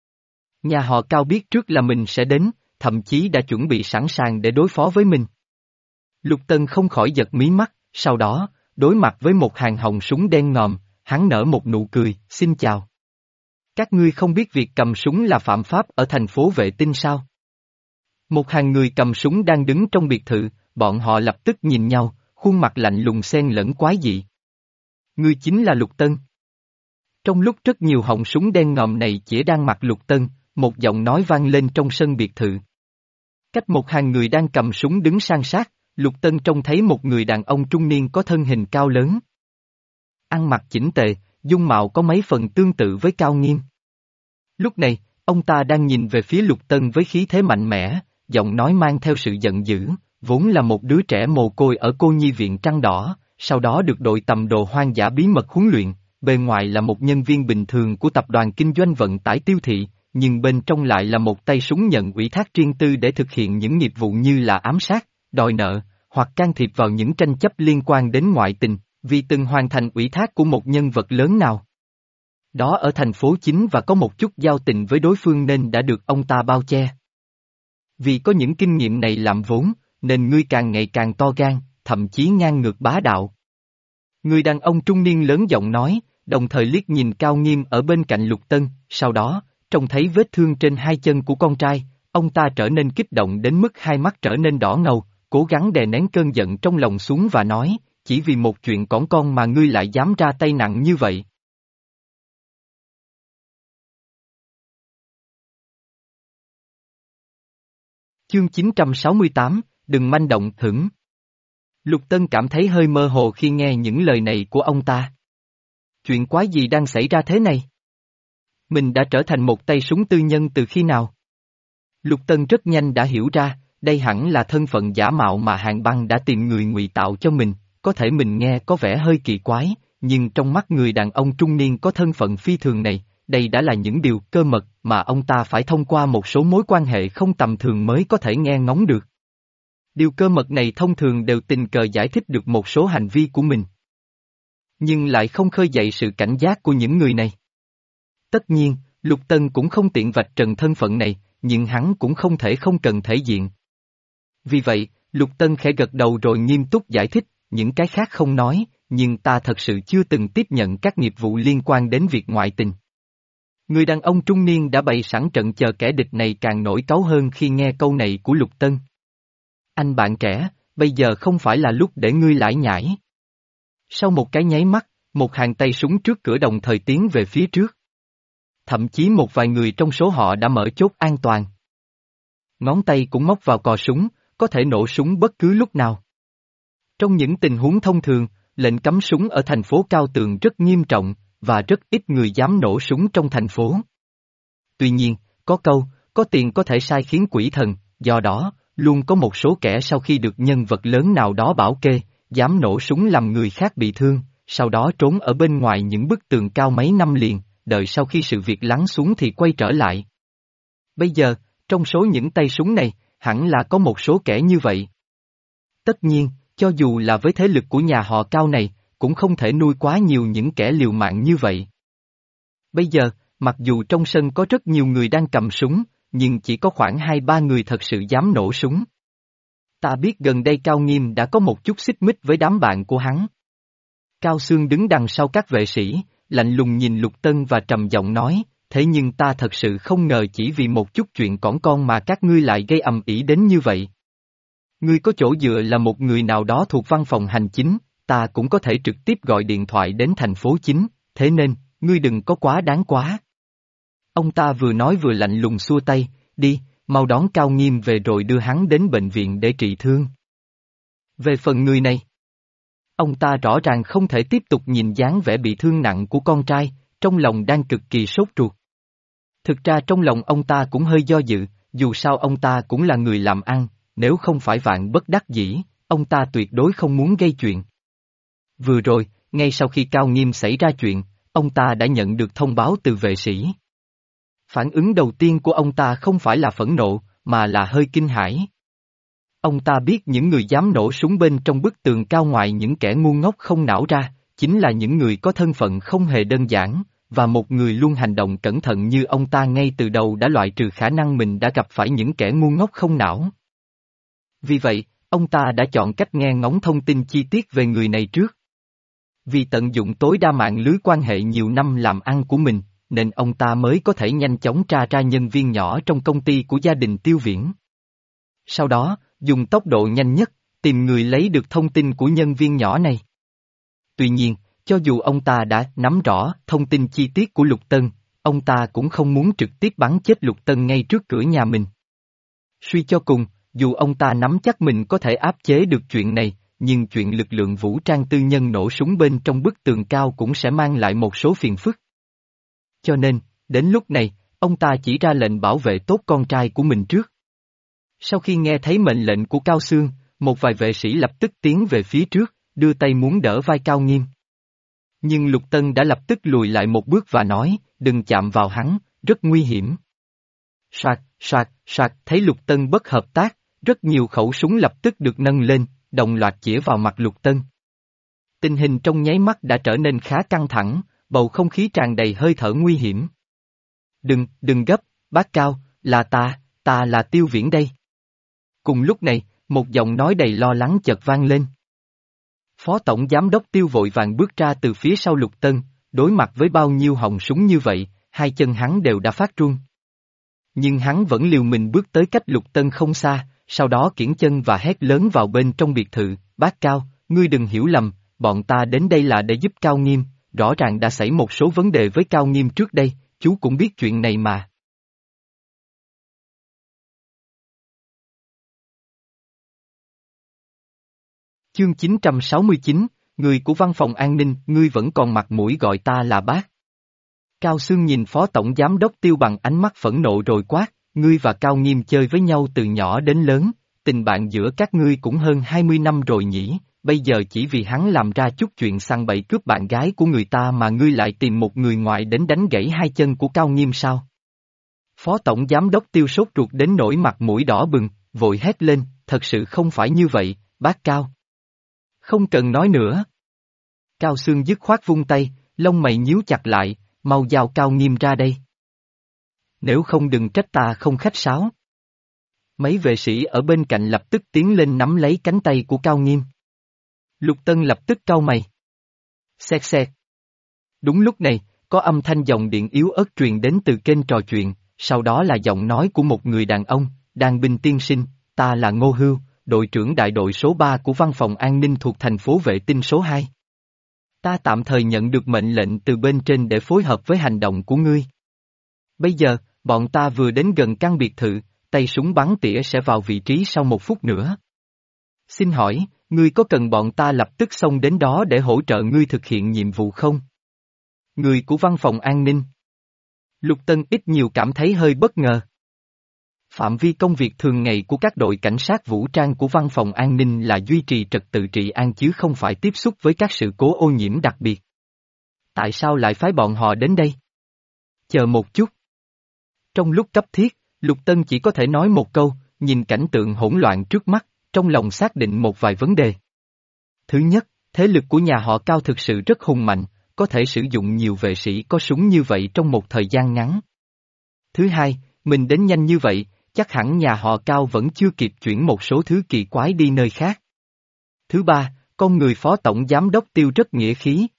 Nhà họ Cao biết trước là mình sẽ đến, thậm chí đã chuẩn bị sẵn sàng để đối phó với mình. Lục Tân không khỏi giật mí mắt, sau đó, đối mặt với một hàng họng súng đen ngòm, hắn nở một nụ cười, xin chào. Các ngươi không biết việc cầm súng là phạm pháp ở thành phố Vệ Tinh sao? Một hàng người cầm súng đang đứng trong biệt thự, bọn họ lập tức nhìn nhau, khuôn mặt lạnh lùng xen lẫn quái dị. Ngươi chính là Lục Tân. Trong lúc rất nhiều họng súng đen ngòm này chỉ đang mặc Lục Tân, một giọng nói vang lên trong sân biệt thự. Cách một hàng người đang cầm súng đứng san sát, Lục Tân trông thấy một người đàn ông trung niên có thân hình cao lớn. Ăn mặc chỉnh tề, dung mạo có mấy phần tương tự với Cao Nghiêm. Lúc này, ông ta đang nhìn về phía Lục Tân với khí thế mạnh mẽ, giọng nói mang theo sự giận dữ, vốn là một đứa trẻ mồ côi ở cô nhi viện Trăng Đỏ, sau đó được đội tầm đồ hoang dã bí mật huấn luyện, bề ngoài là một nhân viên bình thường của tập đoàn kinh doanh vận tải Tiêu Thị, nhưng bên trong lại là một tay súng nhận ủy thác riêng tư để thực hiện những nghiệp vụ như là ám sát, đòi nợ, hoặc can thiệp vào những tranh chấp liên quan đến ngoại tình, vì từng hoàn thành ủy thác của một nhân vật lớn nào đó ở thành phố chính và có một chút giao tình với đối phương nên đã được ông ta bao che. Vì có những kinh nghiệm này làm vốn, nên ngươi càng ngày càng to gan, thậm chí ngang ngược bá đạo. Người đàn ông trung niên lớn giọng nói, đồng thời liếc nhìn Cao Nghiêm ở bên cạnh Lục Tân, sau đó, trông thấy vết thương trên hai chân của con trai, ông ta trở nên kích động đến mức hai mắt trở nên đỏ ngầu, cố gắng đè nén cơn giận trong lòng xuống và nói, chỉ vì một chuyện cỏn con mà ngươi lại dám ra tay nặng như vậy. Chương chín trăm sáu mươi tám, đừng manh động, hửng. Lục Tân cảm thấy hơi mơ hồ khi nghe những lời này của ông ta. Chuyện quái gì đang xảy ra thế này? Mình đã trở thành một tay súng tư nhân từ khi nào? Lục Tân rất nhanh đã hiểu ra, đây hẳn là thân phận giả mạo mà Hàn Băng đã tìm người ngụy tạo cho mình, có thể mình nghe có vẻ hơi kỳ quái, nhưng trong mắt người đàn ông trung niên có thân phận phi thường này, đây đã là những điều cơ mật mà ông ta phải thông qua một số mối quan hệ không tầm thường mới có thể nghe ngóng được. Điều cơ mật này thông thường đều tình cờ giải thích được một số hành vi của mình, nhưng lại không khơi dậy sự cảnh giác của những người này. Tất nhiên, Lục Tân cũng không tiện vạch trần thân phận này, nhưng hắn cũng không thể không cần thể diện. Vì vậy, Lục Tân khẽ gật đầu rồi nghiêm túc giải thích, những cái khác không nói, nhưng ta thật sự chưa từng tiếp nhận các nghiệp vụ liên quan đến việc ngoại tình. Người đàn ông trung niên đã bày sẵn trận chờ kẻ địch này càng nổi cáu hơn khi nghe câu này của Lục Tân. Anh bạn trẻ, bây giờ không phải là lúc để ngươi lải nhải. Sau một cái nháy mắt, một hàng tay súng trước cửa đồng thời tiến về phía trước. Thậm chí một vài người trong số họ đã mở chốt an toàn. Ngón tay cũng móc vào cò súng, có thể nổ súng bất cứ lúc nào. Trong những tình huống thông thường, lệnh cấm súng ở thành phố Cao Tường rất nghiêm trọng, và rất ít người dám nổ súng trong thành phố. Tuy nhiên, có câu, có tiền có thể sai khiến quỷ thần, do đó, luôn có một số kẻ sau khi được nhân vật lớn nào đó bảo kê, dám nổ súng làm người khác bị thương, sau đó trốn ở bên ngoài những bức tường cao mấy năm liền, đợi sau khi sự việc lắng xuống thì quay trở lại. Bây giờ, trong số những tay súng này, hẳn là có một số kẻ như vậy. Tất nhiên, cho dù là với thế lực của nhà họ Cao này, cũng không thể nuôi quá nhiều những kẻ liều mạng như vậy. Bây giờ, mặc dù trong sân có rất nhiều người đang cầm súng, nhưng chỉ có khoảng hai ba người thật sự dám nổ súng. Ta biết gần đây Cao Nghiêm đã có một chút xích mích với đám bạn của hắn. Cao Xương đứng đằng sau các vệ sĩ, lạnh lùng nhìn Lục Tân và trầm giọng nói, thế nhưng ta thật sự không ngờ chỉ vì một chút chuyện cỏn con mà các ngươi lại gây ầm ĩ đến như vậy. Ngươi có chỗ dựa là một người nào đó thuộc văn phòng hành chính, ta cũng có thể trực tiếp gọi điện thoại đến thành phố chính, thế nên, ngươi đừng có quá đáng quá. Ông ta vừa nói vừa lạnh lùng xua tay, đi, mau đón Cao Nghiêm về rồi đưa hắn đến bệnh viện để trị thương. Về phần người này, ông ta rõ ràng không thể tiếp tục nhìn dáng vẻ bị thương nặng của con trai, trong lòng đang cực kỳ sốt ruột. Thực ra trong lòng ông ta cũng hơi do dự, dù sao ông ta cũng là người làm ăn, nếu không phải vạn bất đắc dĩ, ông ta tuyệt đối không muốn gây chuyện. Vừa rồi, ngay sau khi Cao Nghiêm xảy ra chuyện, ông ta đã nhận được thông báo từ vệ sĩ. Phản ứng đầu tiên của ông ta không phải là phẫn nộ, mà là hơi kinh hãi. Ông ta biết những người dám nổ súng bên trong bức tường cao ngoài những kẻ ngu ngốc không não ra, chính là những người có thân phận không hề đơn giản, và một người luôn hành động cẩn thận như ông ta ngay từ đầu đã loại trừ khả năng mình đã gặp phải những kẻ ngu ngốc không não. Vì vậy, ông ta đã chọn cách nghe ngóng thông tin chi tiết về người này trước. Vì tận dụng tối đa mạng lưới quan hệ nhiều năm làm ăn của mình, nên ông ta mới có thể nhanh chóng tra ra nhân viên nhỏ trong công ty của gia đình Tiêu Viễn. Sau đó, dùng tốc độ nhanh nhất, tìm người lấy được thông tin của nhân viên nhỏ này. Tuy nhiên, cho dù ông ta đã nắm rõ thông tin chi tiết của Lục Tân, ông ta cũng không muốn trực tiếp bắn chết Lục Tân ngay trước cửa nhà mình. Suy cho cùng, dù ông ta nắm chắc mình có thể áp chế được chuyện này, nhưng chuyện lực lượng vũ trang tư nhân nổ súng bên trong bức tường cao cũng sẽ mang lại một số phiền phức. Cho nên, đến lúc này, ông ta chỉ ra lệnh bảo vệ tốt con trai của mình trước. Sau khi nghe thấy mệnh lệnh của Cao Xương, một vài vệ sĩ lập tức tiến về phía trước, đưa tay muốn đỡ vai Cao Nghiêm. Nhưng Lục Tân đã lập tức lùi lại một bước và nói, đừng chạm vào hắn, rất nguy hiểm. Soạt, soạt, soạt, thấy Lục Tân bất hợp tác, rất nhiều khẩu súng lập tức được nâng lên, đồng loạt chĩa vào mặt Lục Tân. Tình hình trong nháy mắt đã trở nên khá căng thẳng, bầu không khí tràn đầy hơi thở nguy hiểm. Đừng, đừng gấp, bác Cao, là ta, ta là Tiêu Viễn đây. Cùng lúc này, một giọng nói đầy lo lắng chợt vang lên. Phó Tổng Giám đốc Tiêu vội vàng bước ra từ phía sau Lục Tân, đối mặt với bao nhiêu họng súng như vậy, hai chân hắn đều đã phát run. Nhưng hắn vẫn liều mình bước tới cách Lục Tân không xa, sau đó kiễng chân và hét lớn vào bên trong biệt thự, bác Cao, ngươi đừng hiểu lầm, bọn ta đến đây là để giúp Cao Nghiêm, rõ ràng đã xảy một số vấn đề với Cao Nghiêm trước đây, chú cũng biết chuyện này mà. Chương chín trăm sáu mươi chín, người của văn phòng an ninh, ngươi vẫn còn mặt mũi gọi ta là bác. Cao Xương nhìn Phó Tổng Giám đốc Tiêu bằng ánh mắt phẫn nộ rồi quát, ngươi và Cao Nghiêm chơi với nhau từ nhỏ đến lớn, tình bạn giữa các ngươi cũng hơn hai mươi năm rồi nhỉ, bây giờ chỉ vì hắn làm ra chút chuyện săn bậy cướp bạn gái của người ta mà ngươi lại tìm một người ngoại đến đánh gãy hai chân của Cao Nghiêm sao? Phó Tổng Giám đốc Tiêu sốt ruột đến nỗi mặt mũi đỏ bừng, vội hét lên, thật sự không phải như vậy, bác Cao. Không cần nói nữa. Cao Xương dứt khoát vung tay, lông mày nhíu chặt lại, mau giao Cao Nghiêm ra đây. Nếu không đừng trách ta không khách sáo. Mấy vệ sĩ ở bên cạnh lập tức tiến lên nắm lấy cánh tay của Cao Nghiêm. Lục Tân lập tức cau mày. Xẹt xẹt. Đúng lúc này, có âm thanh dòng điện yếu ớt truyền đến từ kênh trò chuyện, sau đó là giọng nói của một người đàn ông, Đan Binh tiên sinh, ta là Ngô Hưu, đội trưởng đại đội số ba của văn phòng an ninh thuộc thành phố vệ tinh số hai. Ta tạm thời nhận được mệnh lệnh từ bên trên để phối hợp với hành động của ngươi. Bây giờ, bọn ta vừa đến gần căn biệt thự, tay súng bắn tỉa sẽ vào vị trí sau một phút nữa. Xin hỏi, ngươi có cần bọn ta lập tức xông đến đó để hỗ trợ ngươi thực hiện nhiệm vụ không? Người của văn phòng an ninh. Lục Tân ít nhiều cảm thấy hơi bất ngờ. Phạm vi công việc thường ngày của các đội cảnh sát vũ trang của văn phòng an ninh là duy trì trật tự trị an chứ không phải tiếp xúc với các sự cố ô nhiễm đặc biệt. Tại sao lại phái bọn họ đến đây? Chờ một chút. Trong lúc cấp thiết, Lục Tân chỉ có thể nói một câu, nhìn cảnh tượng hỗn loạn trước mắt, trong lòng xác định một vài vấn đề. Thứ nhất, thế lực của nhà họ Cao thực sự rất hùng mạnh, có thể sử dụng nhiều vệ sĩ có súng như vậy trong một thời gian ngắn. Thứ hai, mình đến nhanh như vậy, chắc hẳn nhà họ Cao vẫn chưa kịp chuyển một số thứ kỳ quái đi nơi khác. Thứ ba, con người Phó Tổng Giám đốc Tiêu rất nghĩa khí.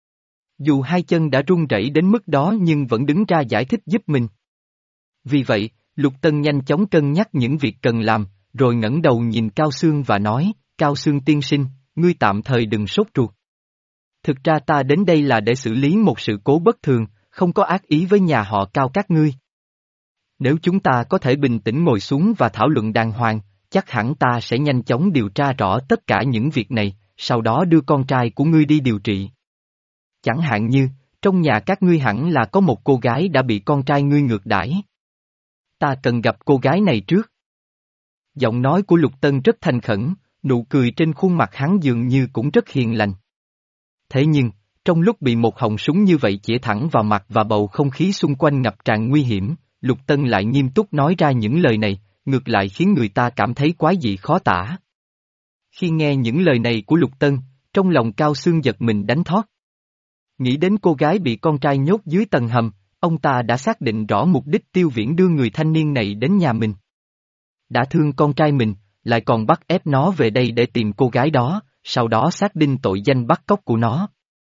Dù hai chân đã run rẩy đến mức đó nhưng vẫn đứng ra giải thích giúp mình. Vì vậy, Lục Tân nhanh chóng cân nhắc những việc cần làm, rồi ngẩng đầu nhìn Cao Xương và nói, Cao Xương tiên sinh, ngươi tạm thời đừng sốt ruột. Thực ra ta đến đây là để xử lý một sự cố bất thường, không có ác ý với nhà họ Cao các ngươi. Nếu chúng ta có thể bình tĩnh ngồi xuống và thảo luận đàng hoàng, chắc hẳn ta sẽ nhanh chóng điều tra rõ tất cả những việc này, sau đó đưa con trai của ngươi đi điều trị. Chẳng hạn như, trong nhà các ngươi hẳn là có một cô gái đã bị con trai ngươi ngược đãi. Ta cần gặp cô gái này trước. Giọng nói của Lục Tân rất thành khẩn, nụ cười trên khuôn mặt hắn dường như cũng rất hiền lành. Thế nhưng, trong lúc bị một họng súng như vậy chĩa thẳng vào mặt và bầu không khí xung quanh ngập tràn nguy hiểm, Lục Tân lại nghiêm túc nói ra những lời này, ngược lại khiến người ta cảm thấy quái dị khó tả. Khi nghe những lời này của Lục Tân, trong lòng Cao Xương giật mình đánh thót. Nghĩ đến cô gái bị con trai nhốt dưới tầng hầm, ông ta đã xác định rõ mục đích Tiêu Viễn đưa người thanh niên này đến nhà mình. Đã thương con trai mình, lại còn bắt ép nó về đây để tìm cô gái đó, sau đó xác định tội danh bắt cóc của nó.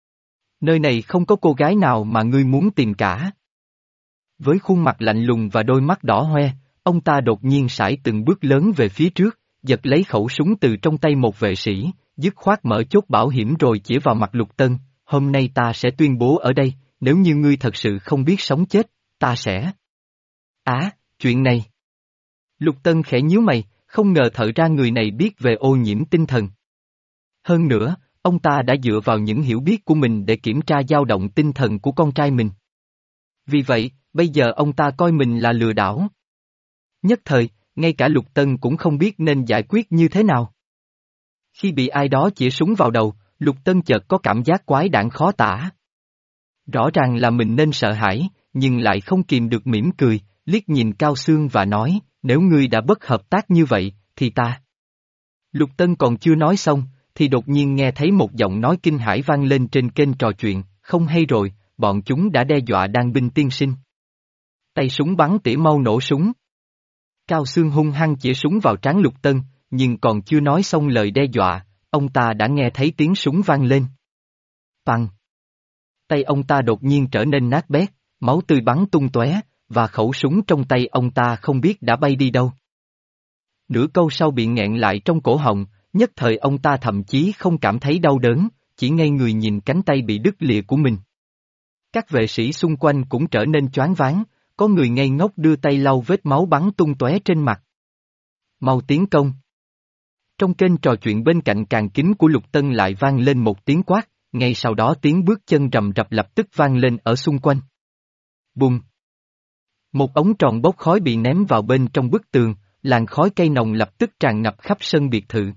Nơi này không có cô gái nào mà ngươi muốn tìm cả. Với khuôn mặt lạnh lùng và đôi mắt đỏ hoe, ông ta đột nhiên sải từng bước lớn về phía trước, giật lấy khẩu súng từ trong tay một vệ sĩ, dứt khoát mở chốt bảo hiểm rồi chỉ vào mặt Lục Tân, hôm nay ta sẽ tuyên bố ở đây, nếu như ngươi thật sự không biết sống chết, ta sẽ... Á, chuyện này... Lục Tân khẽ nhíu mày, không ngờ thợ ra người này biết về ô nhiễm tinh thần. Hơn nữa, ông ta đã dựa vào những hiểu biết của mình để kiểm tra dao động tinh thần của con trai mình. Vì vậy, bây giờ ông ta coi mình là lừa đảo. Nhất thời, ngay cả Lục Tân cũng không biết nên giải quyết như thế nào. Khi bị ai đó chĩa súng vào đầu, Lục Tân chợt có cảm giác quái đản khó tả. Rõ ràng là mình nên sợ hãi, nhưng lại không kìm được mỉm cười, liếc nhìn Cao Xương và nói, nếu ngươi đã bất hợp tác như vậy, thì ta... Lục Tân còn chưa nói xong, thì đột nhiên nghe thấy một giọng nói kinh hãi vang lên trên kênh trò chuyện, không hay rồi, bọn chúng đã đe dọa đàn binh tiên sinh. Tay súng bắn tỉa mau nổ súng. Cao Xương hung hăng chĩa súng vào trán Lục Tân, nhưng còn chưa nói xong lời đe dọa, ông ta đã nghe thấy tiếng súng vang lên. Pằng! Tay ông ta đột nhiên trở nên nát bét, máu tươi bắn tung tóe, và khẩu súng trong tay ông ta không biết đã bay đi đâu. Nửa câu sau bị nghẹn lại trong cổ họng, nhất thời ông ta thậm chí không cảm thấy đau đớn, chỉ ngây người nhìn cánh tay bị đứt lìa của mình. Các vệ sĩ xung quanh cũng trở nên choáng váng, có người ngây ngốc đưa tay lau vết máu bắn tung tóe trên mặt. Mau tiến công! Trong kênh trò chuyện bên cạnh càng kính của Lục Tân lại vang lên một tiếng quát, ngay sau đó tiếng bước chân rầm rập lập tức vang lên ở xung quanh. Bùm! Một ống tròn bốc khói bị ném vào bên trong bức tường, làn khói cây nồng lập tức tràn ngập khắp sân biệt thự.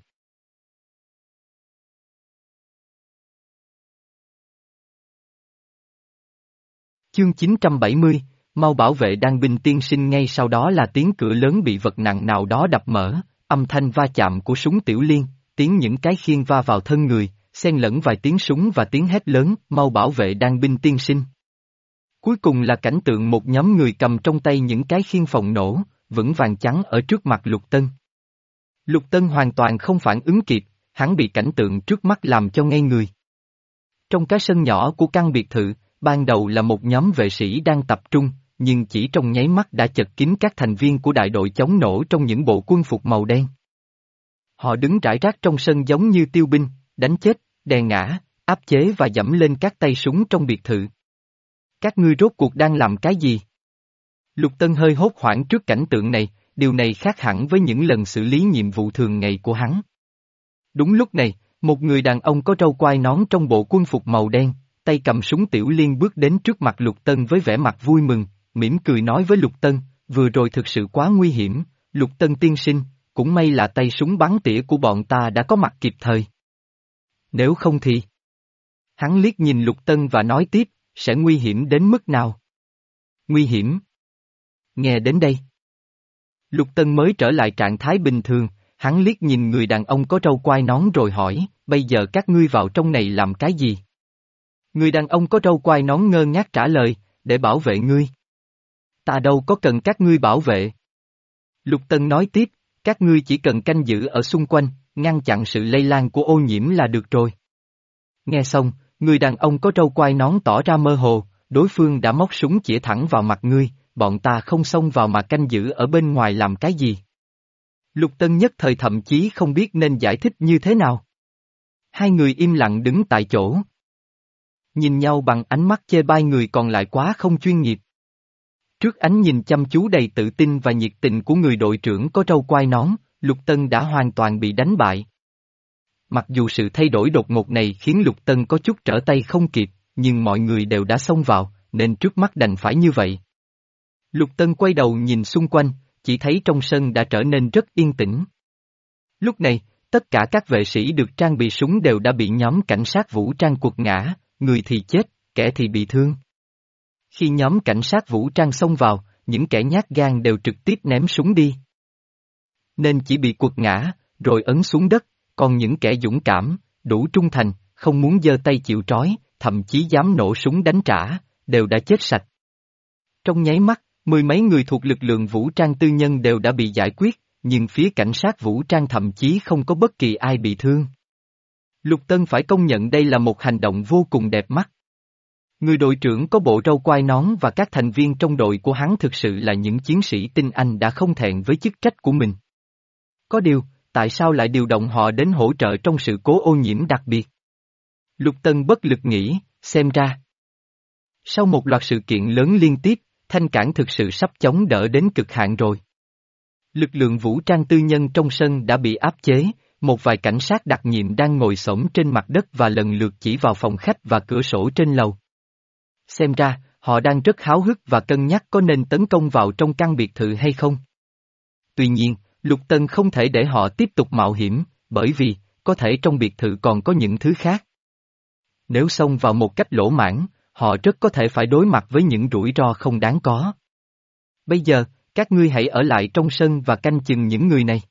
Chương chín trăm bảy mươi, mau bảo vệ đan binh tiên sinh. Ngay sau đó là tiếng cửa lớn bị vật nặng nào đó đập mở, âm thanh va chạm của súng tiểu liên, tiếng những cái khiên va vào thân người, xen lẫn vài tiếng súng và tiếng hét lớn, mau bảo vệ đan binh tiên sinh. Cuối cùng là cảnh tượng một nhóm người cầm trong tay những cái khiên phòng nổ, vững vàng chắn ở trước mặt Lục Tân. Lục Tân hoàn toàn không phản ứng kịp, hắn bị cảnh tượng trước mắt làm cho ngây người. Trong cái sân nhỏ của căn biệt thự, ban đầu là một nhóm vệ sĩ đang tập trung, nhưng chỉ trong nháy mắt đã chật kín các thành viên của đại đội chống nổ trong những bộ quân phục màu đen. Họ đứng rải rác trong sân giống như tiêu binh, đánh chết, đè ngã, áp chế và giẫm lên các tay súng trong biệt thự. Các ngươi rốt cuộc đang làm cái gì? Lục Tân hơi hốt hoảng trước cảnh tượng này, điều này khác hẳn với những lần xử lý nhiệm vụ thường ngày của hắn. Đúng lúc này, một người đàn ông có râu quai nón trong bộ quân phục màu đen, tay cầm súng tiểu liên bước đến trước mặt Lục Tân với vẻ mặt vui mừng, mỉm cười nói với Lục Tân, vừa rồi thực sự quá nguy hiểm, Lục Tân tiên sinh, cũng may là tay súng bắn tỉa của bọn ta đã có mặt kịp thời. Nếu không thì... Hắn liếc nhìn Lục Tân và nói tiếp, sẽ nguy hiểm đến mức nào? Nguy hiểm? Nghe đến đây. Lục Tân mới trở lại trạng thái bình thường, hắn liếc nhìn người đàn ông có râu quai nón rồi hỏi, bây giờ các ngươi vào trong này làm cái gì? Người đàn ông có râu quai nón ngơ ngác trả lời, để bảo vệ ngươi. Ta đâu có cần các ngươi bảo vệ. Lục Tân nói tiếp, các ngươi chỉ cần canh giữ ở xung quanh, ngăn chặn sự lây lan của ô nhiễm là được rồi. Nghe xong, người đàn ông có râu quai nón tỏ ra mơ hồ, đối phương đã móc súng chĩa thẳng vào mặt ngươi, bọn ta không xông vào mà canh giữ ở bên ngoài làm cái gì. Lục Tân nhất thời thậm chí không biết nên giải thích như thế nào. Hai người im lặng đứng tại chỗ. Nhìn nhau bằng ánh mắt chê bai người còn lại quá không chuyên nghiệp. Trước ánh nhìn chăm chú đầy tự tin và nhiệt tình của người đội trưởng có râu quai nón, Lục Tân đã hoàn toàn bị đánh bại. Mặc dù sự thay đổi đột ngột này khiến Lục Tân có chút trở tay không kịp, nhưng mọi người đều đã xông vào, nên trước mắt đành phải như vậy. Lục Tân quay đầu nhìn xung quanh, chỉ thấy trong sân đã trở nên rất yên tĩnh. Lúc này, tất cả các vệ sĩ được trang bị súng đều đã bị nhóm cảnh sát vũ trang quật ngã, người thì chết, kẻ thì bị thương. Khi nhóm cảnh sát vũ trang xông vào, những kẻ nhát gan đều trực tiếp ném súng đi. Nên chỉ bị quật ngã, rồi ấn xuống đất, còn những kẻ dũng cảm, đủ trung thành, không muốn giơ tay chịu trói, thậm chí dám nổ súng đánh trả, đều đã chết sạch. Trong nháy mắt, mười mấy người thuộc lực lượng vũ trang tư nhân đều đã bị giải quyết, nhưng phía cảnh sát vũ trang thậm chí không có bất kỳ ai bị thương. Lục Tân phải công nhận đây là một hành động vô cùng đẹp mắt. Người đội trưởng có bộ râu quai nón và các thành viên trong đội của hắn thực sự là những chiến sĩ tinh anh đã không thẹn với chức trách của mình. Có điều, tại sao lại điều động họ đến hỗ trợ trong sự cố ô nhiễm đặc biệt? Lục Tân bất lực nghĩ, xem ra. Sau một loạt sự kiện lớn liên tiếp, Thanh Cảng thực sự sắp chống đỡ đến cực hạn rồi. Lực lượng vũ trang tư nhân trong sân đã bị áp chế, một vài cảnh sát đặc nhiệm đang ngồi xổm trên mặt đất và lần lượt chỉ vào phòng khách và cửa sổ trên lầu. Xem ra, họ đang rất háo hức và cân nhắc có nên tấn công vào trong căn biệt thự hay không. Tuy nhiên, Lục Tân không thể để họ tiếp tục mạo hiểm, bởi vì, có thể trong biệt thự còn có những thứ khác. Nếu xông vào một cách lỗ mãng, họ rất có thể phải đối mặt với những rủi ro không đáng có. Bây giờ, các ngươi hãy ở lại trong sân và canh chừng những người này.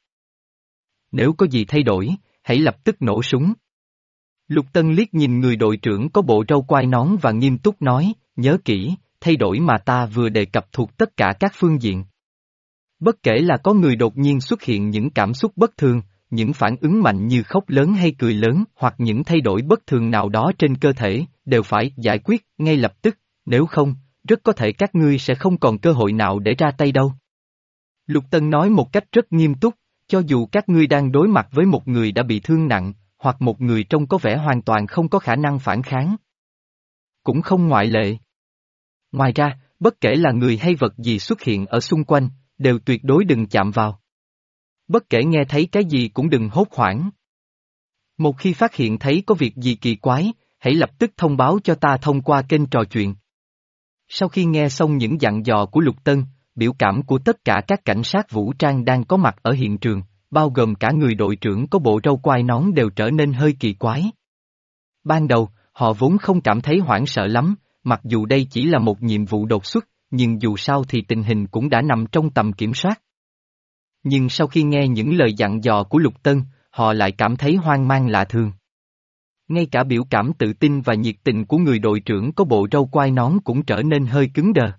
Nếu có gì thay đổi, hãy lập tức nổ súng. Lục Tân liếc nhìn người đội trưởng có bộ râu quai nón và nghiêm túc nói, nhớ kỹ, thay đổi mà ta vừa đề cập thuộc tất cả các phương diện. Bất kể là có người đột nhiên xuất hiện những cảm xúc bất thường, những phản ứng mạnh như khóc lớn hay cười lớn hoặc những thay đổi bất thường nào đó trên cơ thể, đều phải giải quyết ngay lập tức, nếu không, rất có thể các ngươi sẽ không còn cơ hội nào để ra tay đâu. Lục Tân nói một cách rất nghiêm túc, cho dù các ngươi đang đối mặt với một người đã bị thương nặng, hoặc một người trông có vẻ hoàn toàn không có khả năng phản kháng. Cũng không ngoại lệ. Ngoài ra, bất kể là người hay vật gì xuất hiện ở xung quanh, đều tuyệt đối đừng chạm vào. Bất kể nghe thấy cái gì cũng đừng hốt hoảng. Một khi phát hiện thấy có việc gì kỳ quái, hãy lập tức thông báo cho ta thông qua kênh trò chuyện. Sau khi nghe xong những dặn dò của Lục Tân, biểu cảm của tất cả các cảnh sát vũ trang đang có mặt ở hiện trường, bao gồm cả người đội trưởng có bộ râu quai nón đều trở nên hơi kỳ quái. Ban đầu, họ vốn không cảm thấy hoảng sợ lắm, mặc dù đây chỉ là một nhiệm vụ đột xuất, nhưng dù sao thì tình hình cũng đã nằm trong tầm kiểm soát. Nhưng sau khi nghe những lời dặn dò của Lục Tân, họ lại cảm thấy hoang mang lạ thường. Ngay cả biểu cảm tự tin và nhiệt tình của người đội trưởng có bộ râu quai nón cũng trở nên hơi cứng đờ.